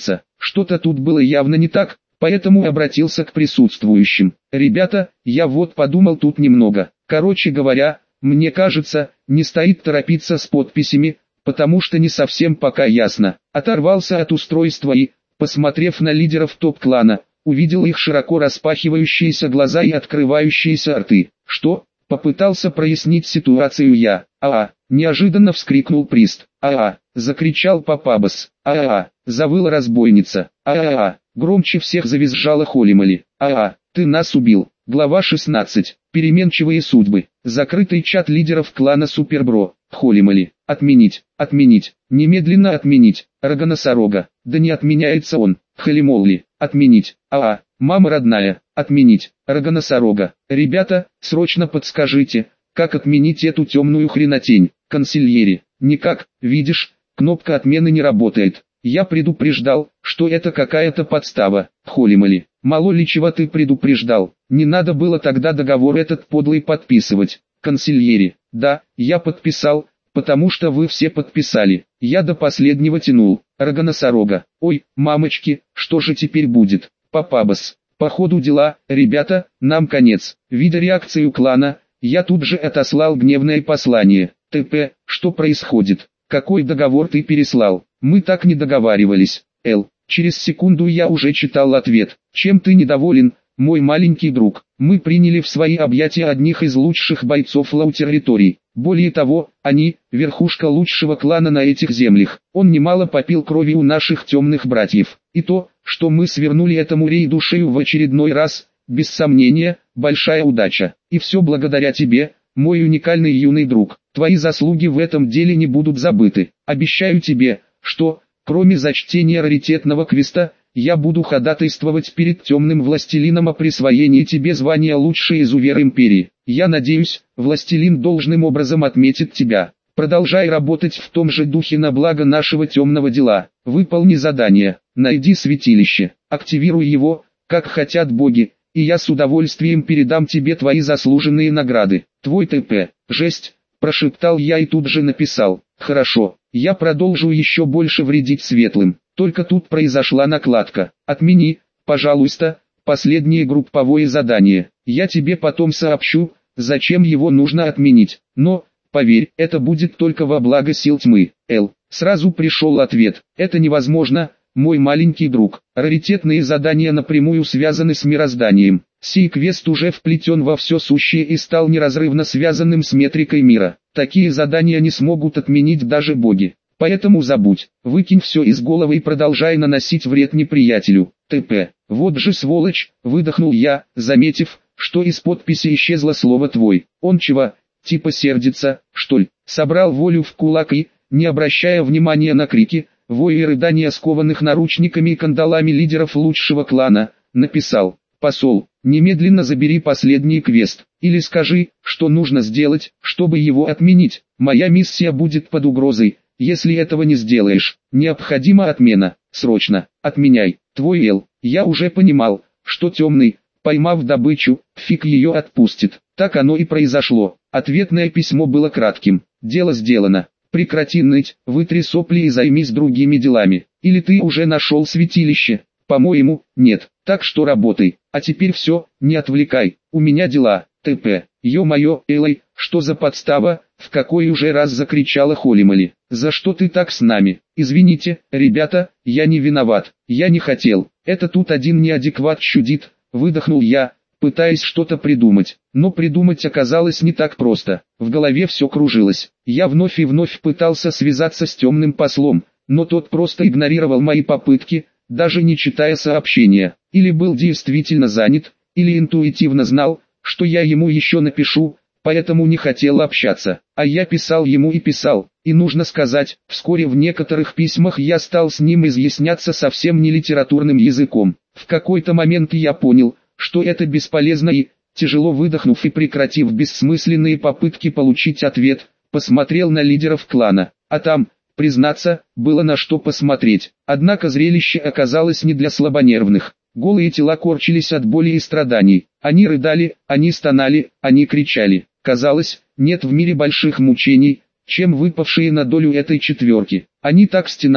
что-то тут было явно не так, поэтому обратился к присутствующим. Ребята, я вот подумал тут немного. Короче говоря, мне кажется, не стоит торопиться с подписями, потому что не совсем пока ясно. Оторвался от устройства и, посмотрев на лидеров топ-клана, увидел их широко распахивающиеся глаза и открывающиеся рты. Что? Попытался прояснить ситуацию я. «А-а!» – неожиданно вскрикнул Прист. «А-а!» – закричал Папабос. «А-а!» – завыла разбойница. «А-а-а!» – громче всех завизжала Холимали. «А-а! Ты нас убил!» Глава шестнадцать. Переменчивые судьбы. Закрытый чат лидеров клана Супербро. Холимали. Отменить. Отменить. Немедленно отменить. Рога-носорога. Да не отменяется он. Холимолли. Отменить. А-а. Мама родная. Отменить. Рога-носорога. Ребята, срочно подскажите, как отменить эту темную хренотень. Консильери. Никак. Видишь, кнопка отмены не работает. Я предупреждал, что это какая-то подстава. Холимали. Мало ли чего ты предупреждал. Не надо было тогда договор этот подлый подписывать. Консильери. Да, я подписал, потому что вы все подписали. Я до последнего тянул. Рога-носорога. Ой, мамочки, что же теперь будет? Папабос. По ходу дела, ребята, нам конец. Видя реакцию клана, я тут же отослал гневное послание. ТП, что происходит? Какой договор ты переслал? Мы так не договаривались. Л. Через секунду я уже читал ответ. Чем ты недоволен, мой маленький друг? Мы приняли в свои объятия одних из лучших бойцов лау-территорий. Более того, они – верхушка лучшего клана на этих землях. Он немало попил крови у наших темных братьев. И то, что мы свернули этому рейду шею в очередной раз, без сомнения, большая удача. И все благодаря тебе, мой уникальный юный друг. Твои заслуги в этом деле не будут забыты. Обещаю тебе, что, кроме зачтения раритетного квеста, я буду ходатайствовать перед темным властелином о присвоении тебе звания лучший изувер империи. Я надеюсь, властелин должным образом отметит тебя. Продолжай работать в том же духе на благо нашего темного дела. Выполни задание, найди святилище, активируй его, как хотят боги, и я с удовольствием передам тебе твои заслуженные награды. Твой ТП. Жесть, прошептал я и тут же написал. Хорошо, я продолжу еще больше вредить светлым. Только тут произошла накладка. Отмени, пожалуйста, последнее групповое задание. Я тебе потом сообщу, зачем его нужно отменить. Но, поверь, это будет только во благо сил тьмы. Л. Сразу пришел ответ. Это невозможно, мой маленький друг. Раритетные задания напрямую связаны с мирозданием. Сей квест уже вплетен во все сущее и стал неразрывно связанным с метрикой мира. Такие задания не смогут отменить даже боги. Поэтому забудь, выкинь все из головы и продолжай наносить вред неприятелю. ТП. Вот же сволочь, выдохнул я, заметив, что из подписи исчезло слово «твой». Он чего, типа сердится, что ли? Собрал волю в кулак и, не обращая внимания на крики, вой и рыдания скованных наручниками и кандалами лидеров лучшего клана, написал: «Посол, немедленно забери последний квест, или скажи, что нужно сделать, чтобы его отменить. Моя миссия будет под угрозой. Если этого не сделаешь, необходима отмена. Срочно, отменяй. Твой Эл». Я уже понимал, что темный, поймав добычу, фиг ее отпустит. Так оно и произошло. Ответное письмо было кратким. Дело сделано. Прекрати ныть, вытри сопли и займись другими делами. Или ты уже нашел святилище? По-моему, нет. Так что работай. А теперь все, не отвлекай. У меня дела. ТП. Ё-моё, Элай, что за подстава? В какой уже раз закричала Холимали. За что ты так с нами? Извините, ребята, я не виноват. Я не хотел. Это тут один неадекват чудит. Выдохнул я, пытаясь что-то придумать. Но придумать оказалось не так просто. В голове все кружилось. Я вновь и вновь пытался связаться с темным послом, но тот просто игнорировал мои попытки, даже не читая сообщения. Или был действительно занят, или интуитивно знал, что я ему еще напишу, поэтому не хотел общаться. А я писал ему и писал, и нужно сказать, вскоре в некоторых письмах я стал с ним изъясняться совсем не литературным языком. В какой-то момент я понял, что это бесполезно и, тяжело выдохнув и прекратив бессмысленные попытки получить ответ, посмотрел на лидеров клана. А там, признаться, было на что посмотреть. Однако зрелище оказалось не для слабонервных. Голые тела корчились от боли и страданий. Они рыдали, они стонали, они кричали. Казалось, нет в мире больших мучений, чем выпавшие на долю этой четверки. Они так стенали,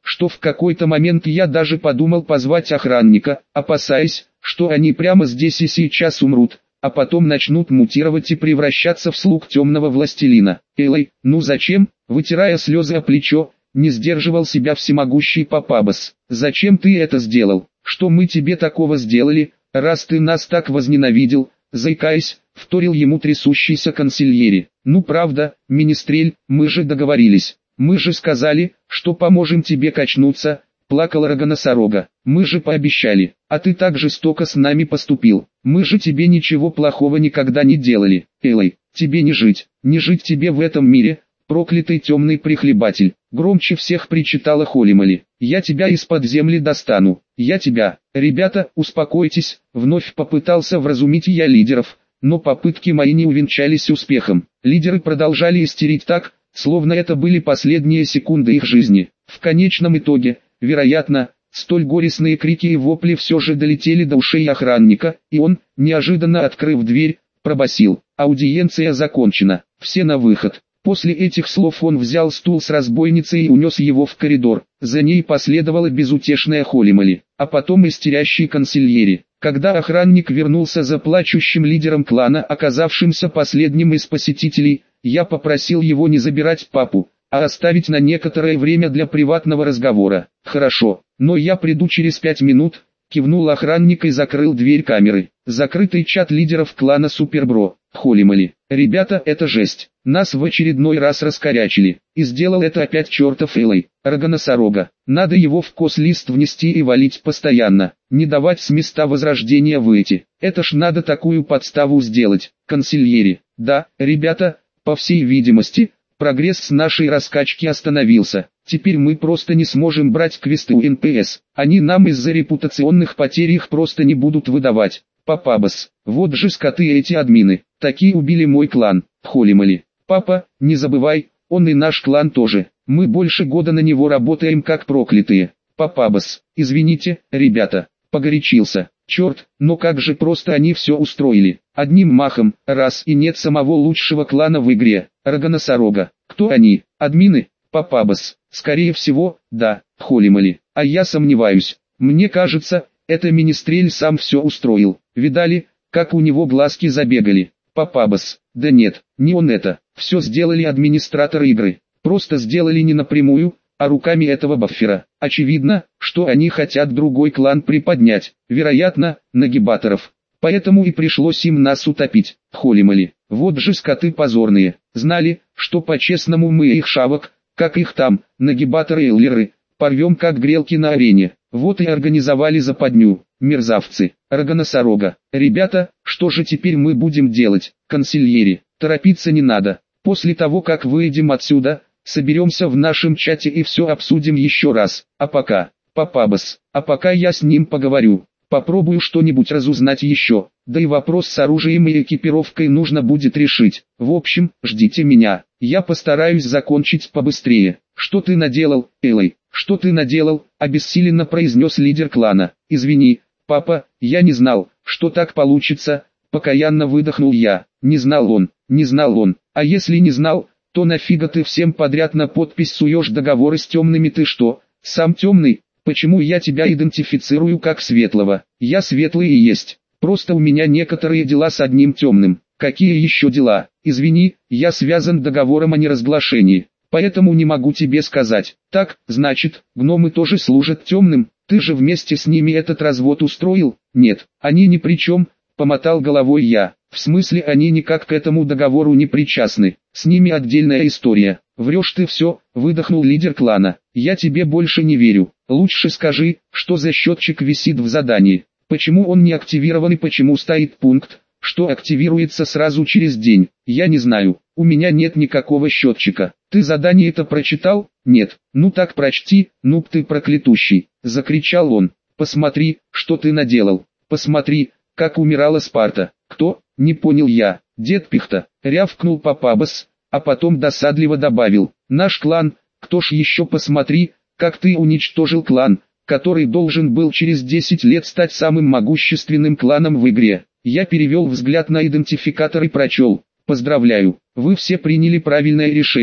что в какой-то момент я даже подумал позвать охранника, опасаясь, что они прямо здесь и сейчас умрут, а потом начнут мутировать и превращаться в слуг темного властелина. Элай, ну зачем, вытирая слезы о плечо, не сдерживал себя всемогущий Папабос. Зачем ты это сделал? Что мы тебе такого сделали, раз ты нас так возненавидел? Заикаясь, вторил ему трясущийся консильери. Ну правда, министрель, мы же договорились. Мы же сказали, что поможем тебе качнуться, плакала Рога-носорога. Мы же пообещали, а ты так жестоко с нами поступил. Мы же тебе ничего плохого никогда не делали. Элай, тебе не жить, не жить тебе в этом мире, проклятый темный прихлебатель. Громче всех причитала Холимали. Я тебя из-под земли достану. Я тебя. Ребята, успокойтесь, вновь попытался вразумить я лидеров, но попытки мои не увенчались успехом. Лидеры продолжали истерить так, словно это были последние секунды их жизни. В конечном итоге, вероятно, столь горестные крики и вопли все же долетели до ушей охранника, и он, неожиданно открыв дверь, пробасил: аудиенция закончена, все на выход. После этих слов он взял стул с разбойницей и унес его в коридор. За ней последовала безутешная Холимали, а потом истерящий консильери. Когда охранник вернулся за плачущим лидером клана, оказавшимся последним из посетителей, я попросил его не забирать папу, а оставить на некоторое время для приватного разговора. «Хорошо, но я приду через пять минут», — кивнул охранник и закрыл дверь камеры. Закрытый чат лидеров клана Супербро. Холимали. Ребята, это жесть. Нас в очередной раз раскорячили. И сделал это опять чертов Элай. Рога-носорога. Надо его в кос-лист внести и валить постоянно. Не давать с места возрождения выйти. Это ж надо такую подставу сделать. Консильери. Да, ребята, по всей видимости, прогресс с нашей раскачки остановился. Теперь мы просто не сможем брать квесты у эн пэ эс. Они нам из-за репутационных потерь их просто не будут выдавать. Папабос. Вот же скоты эти админы. Такие убили мой клан. Холимали. Папа, не забывай, он и наш клан тоже. Мы больше года на него работаем как проклятые. Папабос. Извините, ребята. Погорячился. Черт, но как же просто они все устроили. Одним махом, раз и нет самого лучшего клана в игре. Рога-носорога. Кто они? Админы? Папабос. Скорее всего, да, Холимали. А я сомневаюсь. Мне кажется, это министрель сам все устроил. Видали, как у него глазки забегали? Папабос. Да нет, не он это. Все сделали администраторы игры. Просто сделали не напрямую, а руками этого баффера. Очевидно, что они хотят другой клан приподнять. Вероятно, нагибаторов. Поэтому и пришлось им нас утопить. Холимали. Вот же скоты позорные. Знали, что по-честному мы их шавок, как их там, нагибаторы-эллеры, порвем как грелки на арене. Вот и организовали западню. Мерзавцы. Рога-носорога. Ребята, что же теперь мы будем делать? Консильери. Торопиться не надо. После того, как выйдем отсюда, соберемся в нашем чате и все обсудим еще раз. А пока, Папабос, а пока я с ним поговорю. Попробую что-нибудь разузнать еще. Да и вопрос с оружием и экипировкой нужно будет решить. В общем, ждите меня. Я постараюсь закончить побыстрее. Что ты наделал, Элай? Что ты наделал? Обессиленно произнес лидер клана. Извини, папа, я не знал, что так получится. Покаянно выдохнул я. Не знал он, не знал он. А если не знал, то нафига ты всем подряд на подпись суешь договоры с темными? Ты что, сам темный? Почему я тебя идентифицирую как светлого? Я светлый и есть. Просто у меня некоторые дела с одним темным. Какие еще дела? Извини, я связан договором о неразглашении. Поэтому не могу тебе сказать. Так, значит, гномы тоже служат темным? Ты же вместе с ними этот развод устроил? Нет, они ни при чем, помотал головой я. В смысле, они никак к этому договору не причастны. С ними отдельная история. Врешь ты все, выдохнул лидер клана. Я тебе больше не верю. Лучше скажи, что за счетчик висит в задании. Почему он не активирован и почему стоит пункт, что активируется сразу через день? Я не знаю. У меня нет никакого счетчика. Ты задание-то прочитал? Нет. Ну так прочти, нуб ты проклятущий. Закричал он. Посмотри, что ты наделал. Посмотри, как умирала Спарта. Кто? Не понял я. Дед Пихта. Рявкнул Папабос, а потом досадливо добавил. Наш клан. Кто ж еще? Посмотри, как ты уничтожил клан, который должен был через десять лет стать самым могущественным кланом в игре. Я перевел взгляд на идентификатор и прочел. Поздравляю, вы все приняли правильное решение.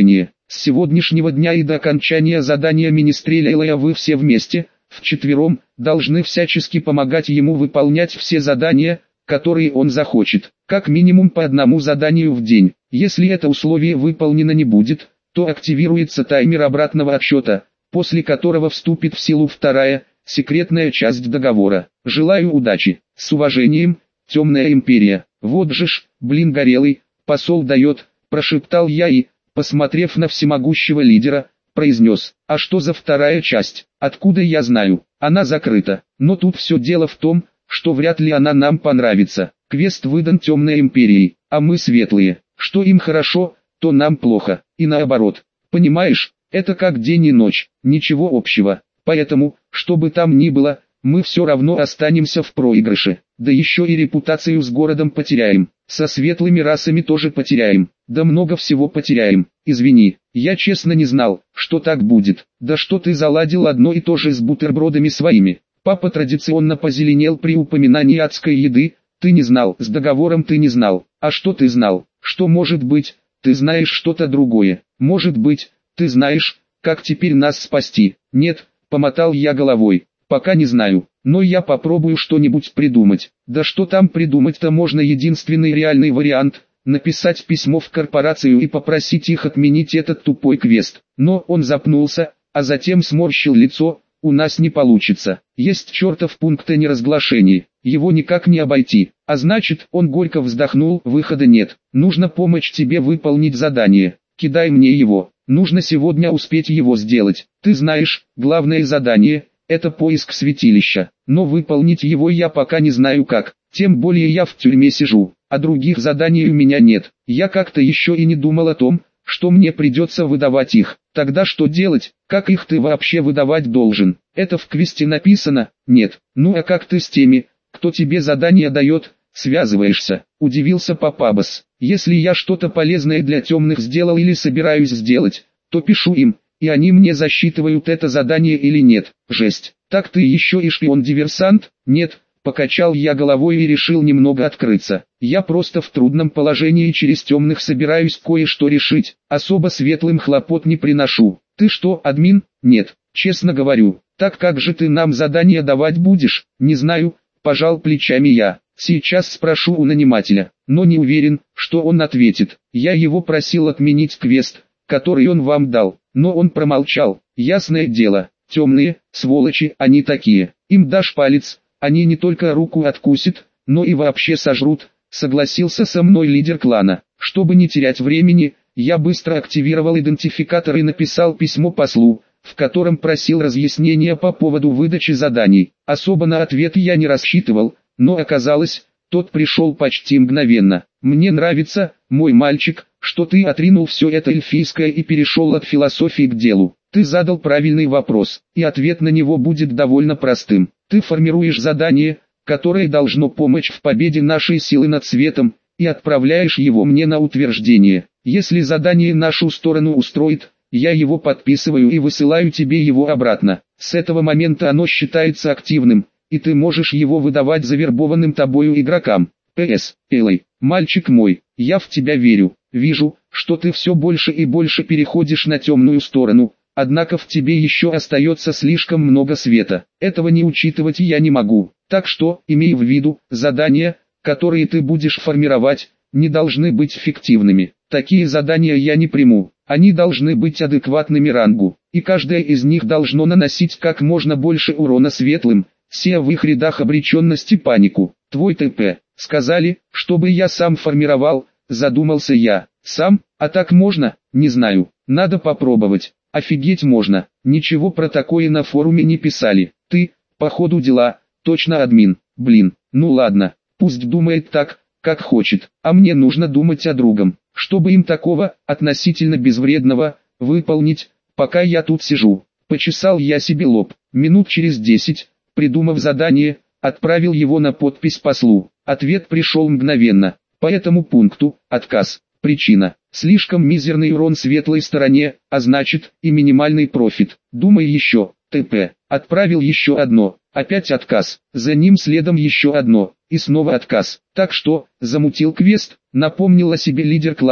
С сегодняшнего дня и до окончания задания Министреля вы все вместе, вчетвером, должны всячески помогать ему выполнять все задания, которые он захочет, как минимум по одному заданию в день. Если это условие выполнено не будет, то активируется таймер обратного отсчета, после которого вступит в силу вторая, секретная часть договора. Желаю удачи. С уважением, Темная Империя. Вот же ж, блин горелый, посол дает, прошептал я и, посмотрев на всемогущего лидера, произнес: а что за вторая часть? Откуда я знаю? Она закрыта. Но тут все дело в том, что вряд ли она нам понравится. Квест выдан Темной Империей, а мы светлые. Что им хорошо, то нам плохо, и наоборот. Понимаешь, это как день и ночь, ничего общего. Поэтому, что бы там ни было, мы все равно останемся в проигрыше. Да еще и репутацию с городом потеряем. Со светлыми расами тоже потеряем. Да много всего потеряем. Извини, я честно не знал, что так будет. Да что ты заладил одно и то же с бутербродами своими. Папа традиционно позеленел при упоминании адской еды. Ты не знал, с договором ты не знал. А что ты знал? Что может быть, ты знаешь что-то другое. Может быть, ты знаешь, как теперь нас спасти. Нет, помотал я головой. Пока не знаю, но я попробую что-нибудь придумать. Да что там придумать-то можно, единственный реальный вариант – написать письмо в корпорацию и попросить их отменить этот тупой квест. Но он запнулся, а затем сморщил лицо: у нас не получится. Есть чертов пункт о неразглашении, его никак не обойти. А значит, он горько вздохнул: выхода нет. Нужно помочь тебе выполнить задание. Кидай мне его. Нужно сегодня успеть его сделать. Ты знаешь, главное задание – это поиск святилища, но выполнить его я пока не знаю как, тем более я в тюрьме сижу, а других заданий у меня нет. Я как-то еще и не думал о том, что мне придется выдавать их. Тогда что делать, как их ты вообще выдавать должен? Это в квесте написано? Нет. Ну а как ты с теми, кто тебе задание дает, связываешься? Удивился Папабас. Если я что-то полезное для темных сделал или собираюсь сделать, то пишу им, и они мне засчитывают это задание или нет. Жесть. Так ты еще и шпион-диверсант? Нет, покачал я головой и решил немного открыться. Я просто в трудном положении, через темных собираюсь кое-что решить. Особо светлым хлопот не приношу. Ты что, админ? Нет, честно говорю. Так как же ты нам задание давать будешь? Не знаю, пожал плечами я. Сейчас спрошу у нанимателя, но не уверен, что он ответит. Я его просил отменить квест, который он вам дал, но он промолчал. Ясное дело, темные, сволочи, они такие. Им дашь палец, они не только руку откусят, но и вообще сожрут. Согласился со мной лидер клана. Чтобы не терять времени, я быстро активировал идентификатор и написал письмо послу, в котором просил разъяснения по поводу выдачи заданий. Особо на ответ я не рассчитывал, но оказалось, тот пришел почти мгновенно. Мне нравится, мой мальчик, что ты отринул все это эльфийское и перешел от философии к делу. Ты задал правильный вопрос, и ответ на него будет довольно простым. Ты формируешь задание, которое должно помочь в победе нашей силы над светом, и отправляешь его мне на утверждение. Если задание нашу сторону устроит, я его подписываю и высылаю тебе его обратно. С этого момента оно считается активным, и ты можешь его выдавать завербованным тобою игрокам. П.С. Элэй, мальчик мой, я в тебя верю. Вижу, что ты все больше и больше переходишь на темную сторону, однако в тебе еще остается слишком много света. Этого не учитывать я не могу. Так что, имей в виду, задания, которые ты будешь формировать, не должны быть фиктивными. Такие задания я не приму. Они должны быть адекватными рангу, и каждое из них должно наносить как можно больше урона светлым, сея в их рядах обреченность и панику. Твой ТП. Сказали, чтобы я сам формировал, задумался я. Сам? А так можно? Не знаю. Надо попробовать. Офигеть можно. Ничего про такое на форуме не писали. Ты, по ходу дела, точно админ. Блин, ну ладно. Пусть думает так, как хочет. А мне нужно думать о другом. Чтобы им такого, относительно безвредного, выполнить, пока я тут сижу. Почесал я себе лоб. Минут через десять, придумав задание, отправил его на подпись послу. Ответ пришел мгновенно. По этому пункту, отказ. Причина. Слишком мизерный урон светлой стороне, а значит, и минимальный профит. Думай еще. ТП. Отправил еще одно. Опять отказ. За ним следом еще одно. И снова отказ. Так что, замутил квест, напомнил о себе лидер клана,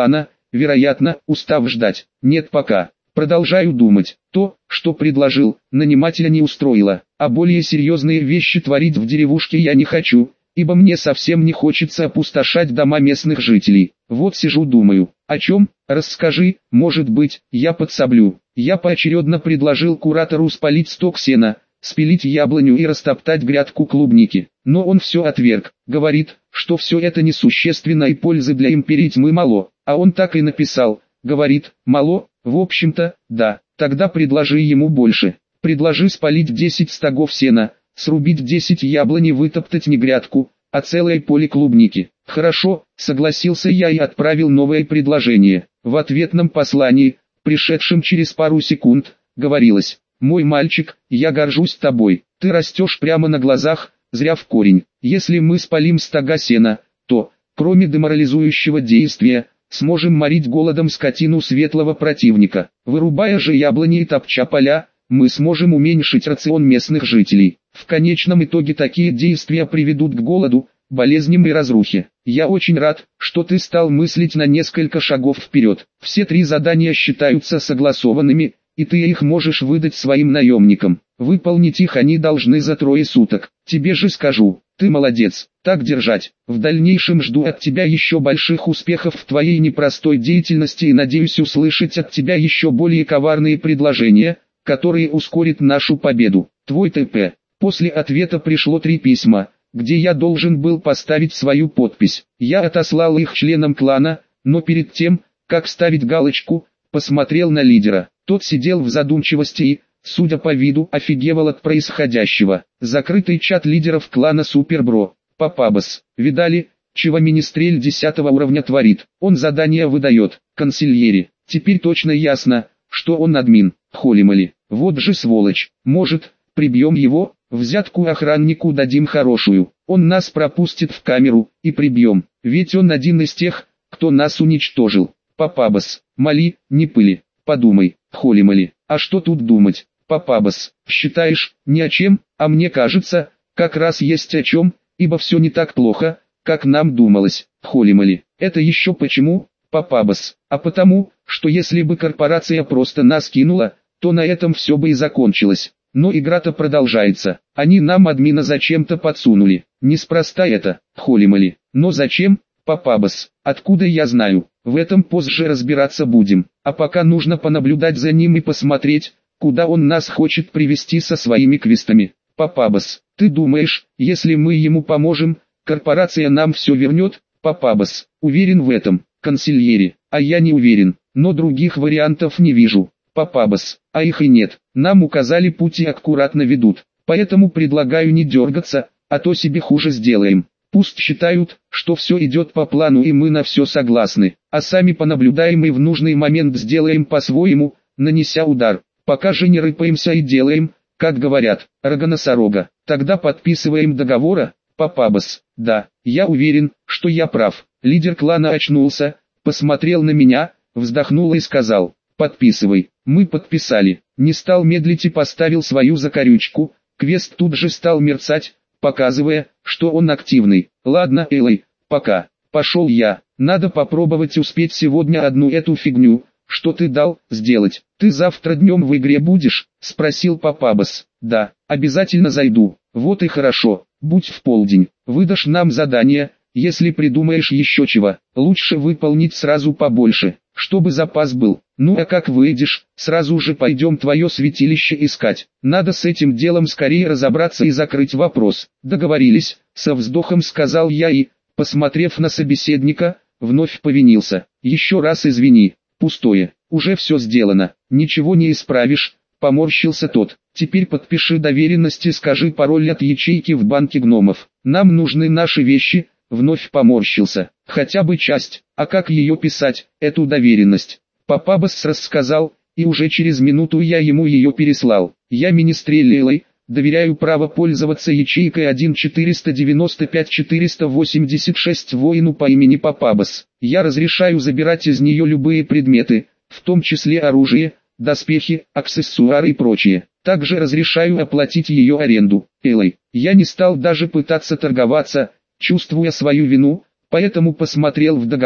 вероятно, устав ждать. Нет пока. Продолжаю думать. То, что предложил, нанимателя не устроило, а более серьезные вещи творить в деревушке я не хочу, ибо мне совсем не хочется опустошать дома местных жителей. Вот сижу думаю, о чем, расскажи, может быть, я подсоблю. Я поочередно предложил куратору спалить сток сена, спилить яблоню и растоптать грядку клубники. Но он все отверг, говорит, что все это несущественно и пользы для империи тьмы мало. А он так и написал, говорит, мало, в общем-то, да, тогда предложи ему больше. Предложи спалить десять стогов сена, срубить десять яблони, вытоптать не грядку, а целое поле клубники. Хорошо, согласился я и отправил новое предложение. В ответном послании, пришедшем через пару секунд, говорилось: «Мой мальчик, я горжусь тобой, ты растешь прямо на глазах, зря в корень. Если мы спалим стога сена, то, кроме деморализующего действия, сможем морить голодом скотину светлого противника. Вырубая же яблони и топча поля, мы сможем уменьшить рацион местных жителей. В конечном итоге такие действия приведут к голоду, болезням и разрухе. Я очень рад, что ты стал мыслить на несколько шагов вперед. Все три задания считаются согласованными, и ты их можешь выдать своим наемникам. Выполнить их они должны за трое суток. Тебе же скажу, ты молодец, так держать. В дальнейшем жду от тебя еще больших успехов в твоей непростой деятельности и надеюсь услышать от тебя еще более коварные предложения, которые ускорят нашу победу. Твой Т П». После ответа пришло три письма, где я должен был поставить свою подпись. Я отослал их членам клана, но перед тем, как ставить галочку, посмотрел на лидера. Тот сидел в задумчивости и, судя по виду, офигевал от происходящего. Закрытый чат лидеров клана Супербро. Папабас. Видали, чего министрель десятого уровня творит? Он задание выдает. Консильери. Теперь точно ясно, что он админ. Холимали. Вот же сволочь. Может, прибьем его? Взятку охраннику дадим хорошую. Он нас пропустит в камеру и прибьем. Ведь он один из тех, кто нас уничтожил. Папабас. Мали, не пыли. Подумай, Холимали. А что тут думать? Папабас, считаешь, ни о чем, а мне кажется, как раз есть о чем, ибо все не так плохо, как нам думалось. Холимали. Это еще почему, Папабас? А потому, что если бы корпорация просто нас кинула, то на этом все бы и закончилось. Но игра-то продолжается. Они нам админа зачем-то подсунули. Неспроста это, Холимали. Но зачем, Папабас? Откуда я знаю? В этом позже разбираться будем. А пока нужно понаблюдать за ним и посмотреть, куда он нас хочет привести со своими квестами. Папабас, ты думаешь, если мы ему поможем, корпорация нам все вернет? Папабас, уверен в этом, консильери. А я не уверен, но других вариантов не вижу. Папабас, а их и нет. Нам указали путь и аккуратно ведут. Поэтому предлагаю не дергаться, а то себе хуже сделаем. Пусть считают, что все идет по плану и мы на все согласны, а сами понаблюдаем и в нужный момент сделаем по-своему, нанеся удар. Пока же не рыпаемся и делаем, как говорят, рога-носорога. Тогда подписываем договора, Папабас. Да, я уверен, что я прав. Лидер клана очнулся, посмотрел на меня, вздохнул и сказал: подписывай. Мы подписали. Не стал медлить и поставил свою закорючку. Квест тут же стал мерцать, показывая, что он активный. Ладно, Элай, пока. Пошел я. Надо попробовать успеть сегодня одну эту фигню, что ты дал, сделать. Ты завтра днем в игре будешь? Спросил Папабас. Да, обязательно зайду. Вот и хорошо. Будь в полдень. Выдашь нам задание, если придумаешь еще чего. Лучше выполнить сразу побольше, чтобы запас был. Ну а как выйдешь, сразу же пойдем твое святилище искать. Надо с этим делом скорее разобраться и закрыть вопрос. Договорились, со вздохом сказал я и, посмотрев на собеседника, вновь повинился. Еще раз извини, пустое, уже все сделано, ничего не исправишь, поморщился тот. Теперь подпиши доверенность и скажи пароль от ячейки в банке гномов. Нам нужны наши вещи, вновь поморщился. Хотя бы часть, а как ее писать, эту доверенность? Папабас рассказал, и уже через минуту я ему ее переслал. Я министрель Элай, доверяю право пользоваться ячейкой один четыреста девяносто пять четыреста восемьдесят шесть воину по имени Папабас. Я разрешаю забирать из нее любые предметы, в том числе оружие, доспехи, аксессуары и прочее. Также разрешаю оплатить ее аренду. Элай, я не стал даже пытаться торговаться, чувствуя свою вину, поэтому посмотрел в договор,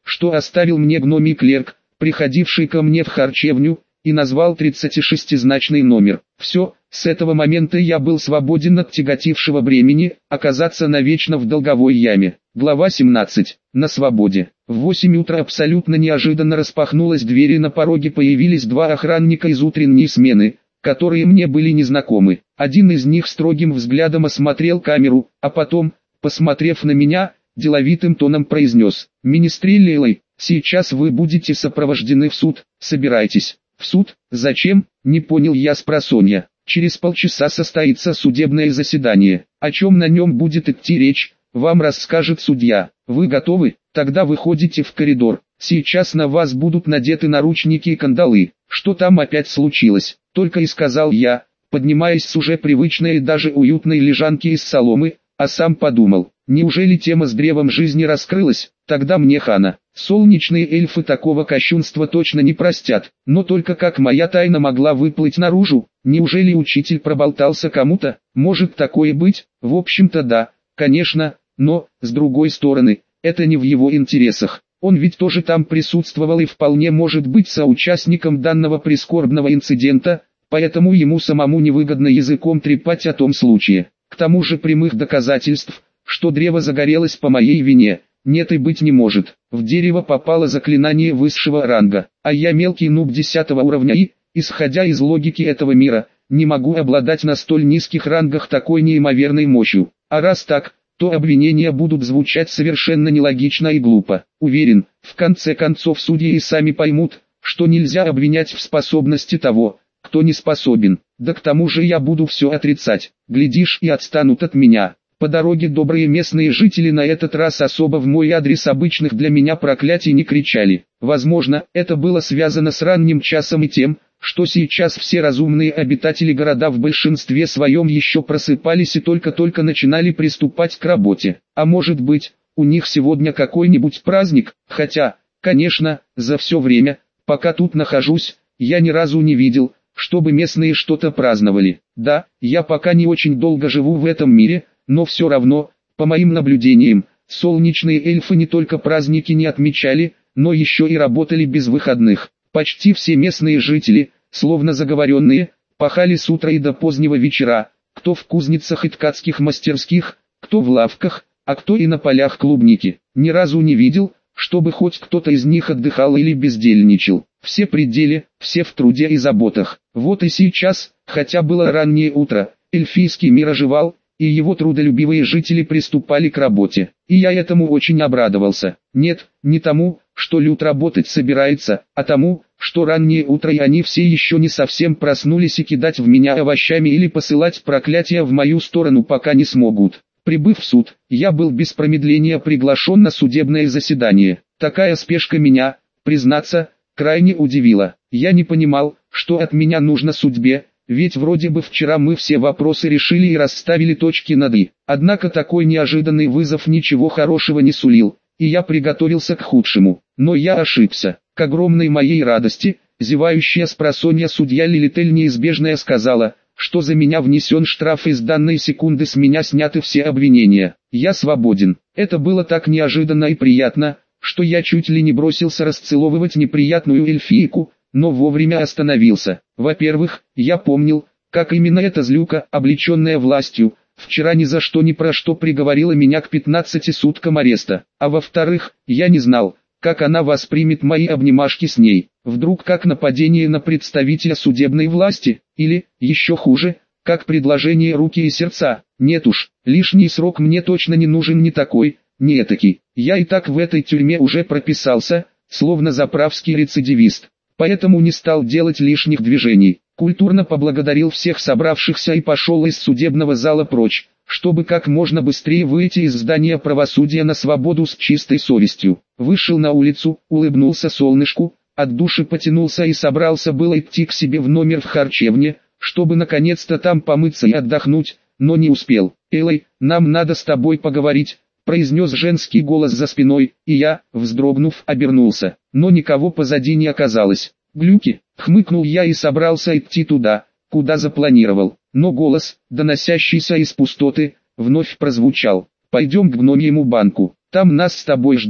что оставил мне гномий клерк, приходивший ко мне в харчевню, и назвал тридцатишестизначный номер. Все, с этого момента я был свободен от тяготившего бремени, оказаться навечно в долговой яме. Глава семнадцать. На свободе. В восемь утра абсолютно неожиданно распахнулась дверь, и на пороге появились два охранника из утренней смены, которые мне были незнакомы. Один из них строгим взглядом осмотрел камеру, а потом, посмотрев на меня, деловитым тоном произнес: «Министрель, сейчас вы будете сопровождены в суд, собирайтесь». «В суд? Зачем?» — не понял я спросонья. «Через полчаса состоится судебное заседание. О чем на нем будет идти речь, вам расскажет судья. Вы готовы? Тогда выходите в коридор. Сейчас на вас будут надеты наручники и кандалы». «Что там опять случилось?» — только и сказал я, поднимаясь с уже привычной и даже уютной лежанки из соломы, а сам подумал: неужели тема с древом жизни раскрылась? Тогда мне хана. Солнечные эльфы такого кощунства точно не простят. Но только как моя тайна могла выплыть наружу? Неужели учитель проболтался кому-то? Может такое быть? В общем-то да, конечно, но, с другой стороны, это не в его интересах. Он ведь тоже там присутствовал и вполне может быть соучастником данного прискорбного инцидента, поэтому ему самому невыгодно языком трепать о том случае. К тому же прямых доказательств, что древо загорелось по моей вине, нет и быть не может. В дерево попало заклинание высшего ранга, а я мелкий нуб десятого уровня и, исходя из логики этого мира, не могу обладать на столь низких рангах такой неимоверной мощью. А раз так, то обвинения будут звучать совершенно нелогично и глупо. Уверен, в конце концов судьи и сами поймут, что нельзя обвинять в способности того, кто не способен. Да к тому же я буду все отрицать, глядишь и отстанут от меня. По дороге добрые местные жители на этот раз особо в мой адрес обычных для меня проклятий не кричали. Возможно, это было связано с ранним часом и тем, что сейчас все разумные обитатели города в большинстве своем еще просыпались и только-только начинали приступать к работе. А может быть, у них сегодня какой-нибудь праздник, хотя, конечно, за все время, пока тут нахожусь, я ни разу не видел, чтобы местные что-то праздновали. Да, я пока не очень долго живу в этом мире, но все равно, по моим наблюдениям, солнечные эльфы не только праздники не отмечали, но еще и работали без выходных. Почти все местные жители, словно заговоренные, пахали с утра и до позднего вечера, кто в кузницах и ткацких мастерских, кто в лавках, а кто и на полях клубники. Ни разу не видел, чтобы хоть кто-то из них отдыхал или бездельничал. Все при деле, все в труде и заботах. Вот и сейчас, хотя было раннее утро, эльфийский мир оживал, и его трудолюбивые жители приступали к работе. И я этому очень обрадовался. Нет, не тому, что люд работать собирается, а тому, что раннее утро и они все еще не совсем проснулись и кидать в меня овощами или посылать проклятия в мою сторону пока не смогут. Прибыв в суд, я был без промедления приглашен на судебное заседание. Такая спешка меня, признаться, крайне удивила. Я не понимал, что от меня нужно судьбе, ведь вроде бы вчера мы все вопросы решили и расставили точки над «и». Однако такой неожиданный вызов ничего хорошего не сулил, и я приготовился к худшему. Но я ошибся. К огромной моей радости, зевающая спросонья судья Лилитель неизбежная сказала, что за меня внесен штраф и с данной секунды с меня сняты все обвинения. Я свободен. Это было так неожиданно и приятно, что я чуть ли не бросился расцеловывать неприятную эльфийку, но вовремя остановился. Во-первых, я помнил, как именно эта злюка, облеченная властью, вчера ни за что ни про что приговорила меня к пятнадцати суткам ареста. А во-вторых, я не знал, как она воспримет мои обнимашки с ней. Вдруг как нападение на представителя судебной власти, или, еще хуже, как предложение руки и сердца. Нет уж, лишний срок мне точно не нужен ни такой, ни этакий. Я и так в этой тюрьме уже прописался, словно заправский рецидивист. Поэтому не стал делать лишних движений. Культурно поблагодарил всех собравшихся и пошел из судебного зала прочь, чтобы как можно быстрее выйти из здания правосудия на свободу с чистой совестью. Вышел на улицу, улыбнулся солнышку, от души потянулся и собрался было идти к себе в номер в харчевне, чтобы наконец-то там помыться и отдохнуть, но не успел. «Элай, нам надо с тобой поговорить», произнес женский голос за спиной, и я, вздрогнув, обернулся, но никого позади не оказалось. «Глюки», хмыкнул я и собрался идти туда, куда запланировал, но голос, доносящийся из пустоты, вновь прозвучал. «Пойдем к гномьему банку, там нас с тобой ждут».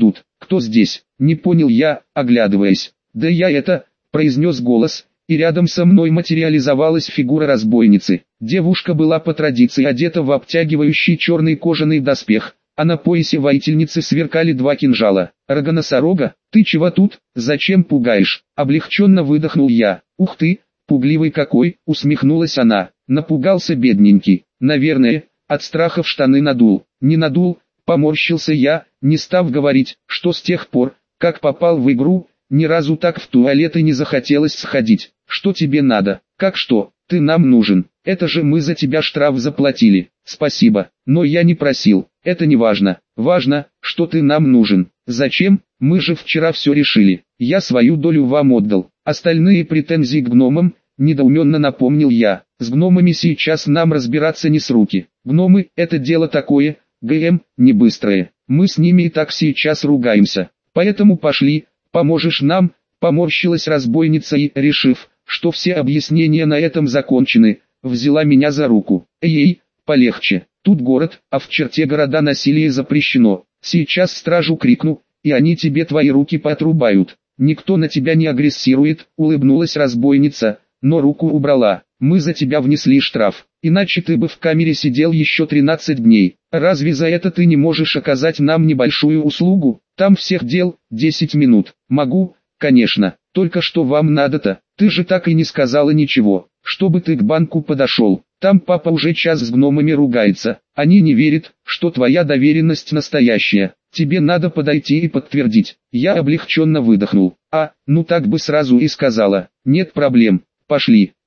кто здесь?» — не понял я, оглядываясь. «Да я это», — произнес голос, и рядом со мной материализовалась фигура разбойницы. Девушка была по традиции одета в обтягивающий черный кожаный доспех, а на поясе воительницы сверкали два кинжала. «Рога-носорога, ты чего тут? Зачем пугаешь?» — облегченно выдохнул я. «Ух ты, пугливый какой!» — усмехнулась она. «Напугался бедненький. Наверное, от страха в штаны надул». «Не надул», — поморщился я, не став говорить, что с тех пор, как попал в игру, ни разу так в туалет и не захотелось сходить. «Что тебе надо?» «Как что? Ты нам нужен. Это же мы за тебя штраф заплатили». «Спасибо, но я не просил. Это не важно. Важно, что ты нам нужен». «Зачем? Мы же вчера все решили. Я свою долю вам отдал. Остальные претензии к гномам», — недоуменно напомнил я. «С гномами сейчас нам разбираться не с руки. Гномы — это дело такое, ГМ, не быстрое. Мы с ними и так сейчас ругаемся. Поэтому пошли, поможешь нам». Поморщилась разбойница и, решив, что все объяснения на этом закончены, взяла меня за руку. «Эй, полегче, тут город, а в черте города насилие запрещено. Сейчас стражу крикну, и они тебе твои руки поотрубают. Никто на тебя не агрессирует», — улыбнулась разбойница, но руку убрала. «Мы за тебя внесли штраф, иначе ты бы в камере сидел еще тринадцать дней. Разве за это ты не можешь оказать нам небольшую услугу? Там всех дел, десять минут». «Могу, конечно, только что вам надо-то? Ты же так и не сказала ничего, чтобы ты к банку подошел. Там папа уже час с гномами ругается, они не верят, что твоя доверенность настоящая. Тебе надо подойти и подтвердить». Я облегченно выдохнул. «А, ну так бы сразу и сказала. Нет проблем, пошли».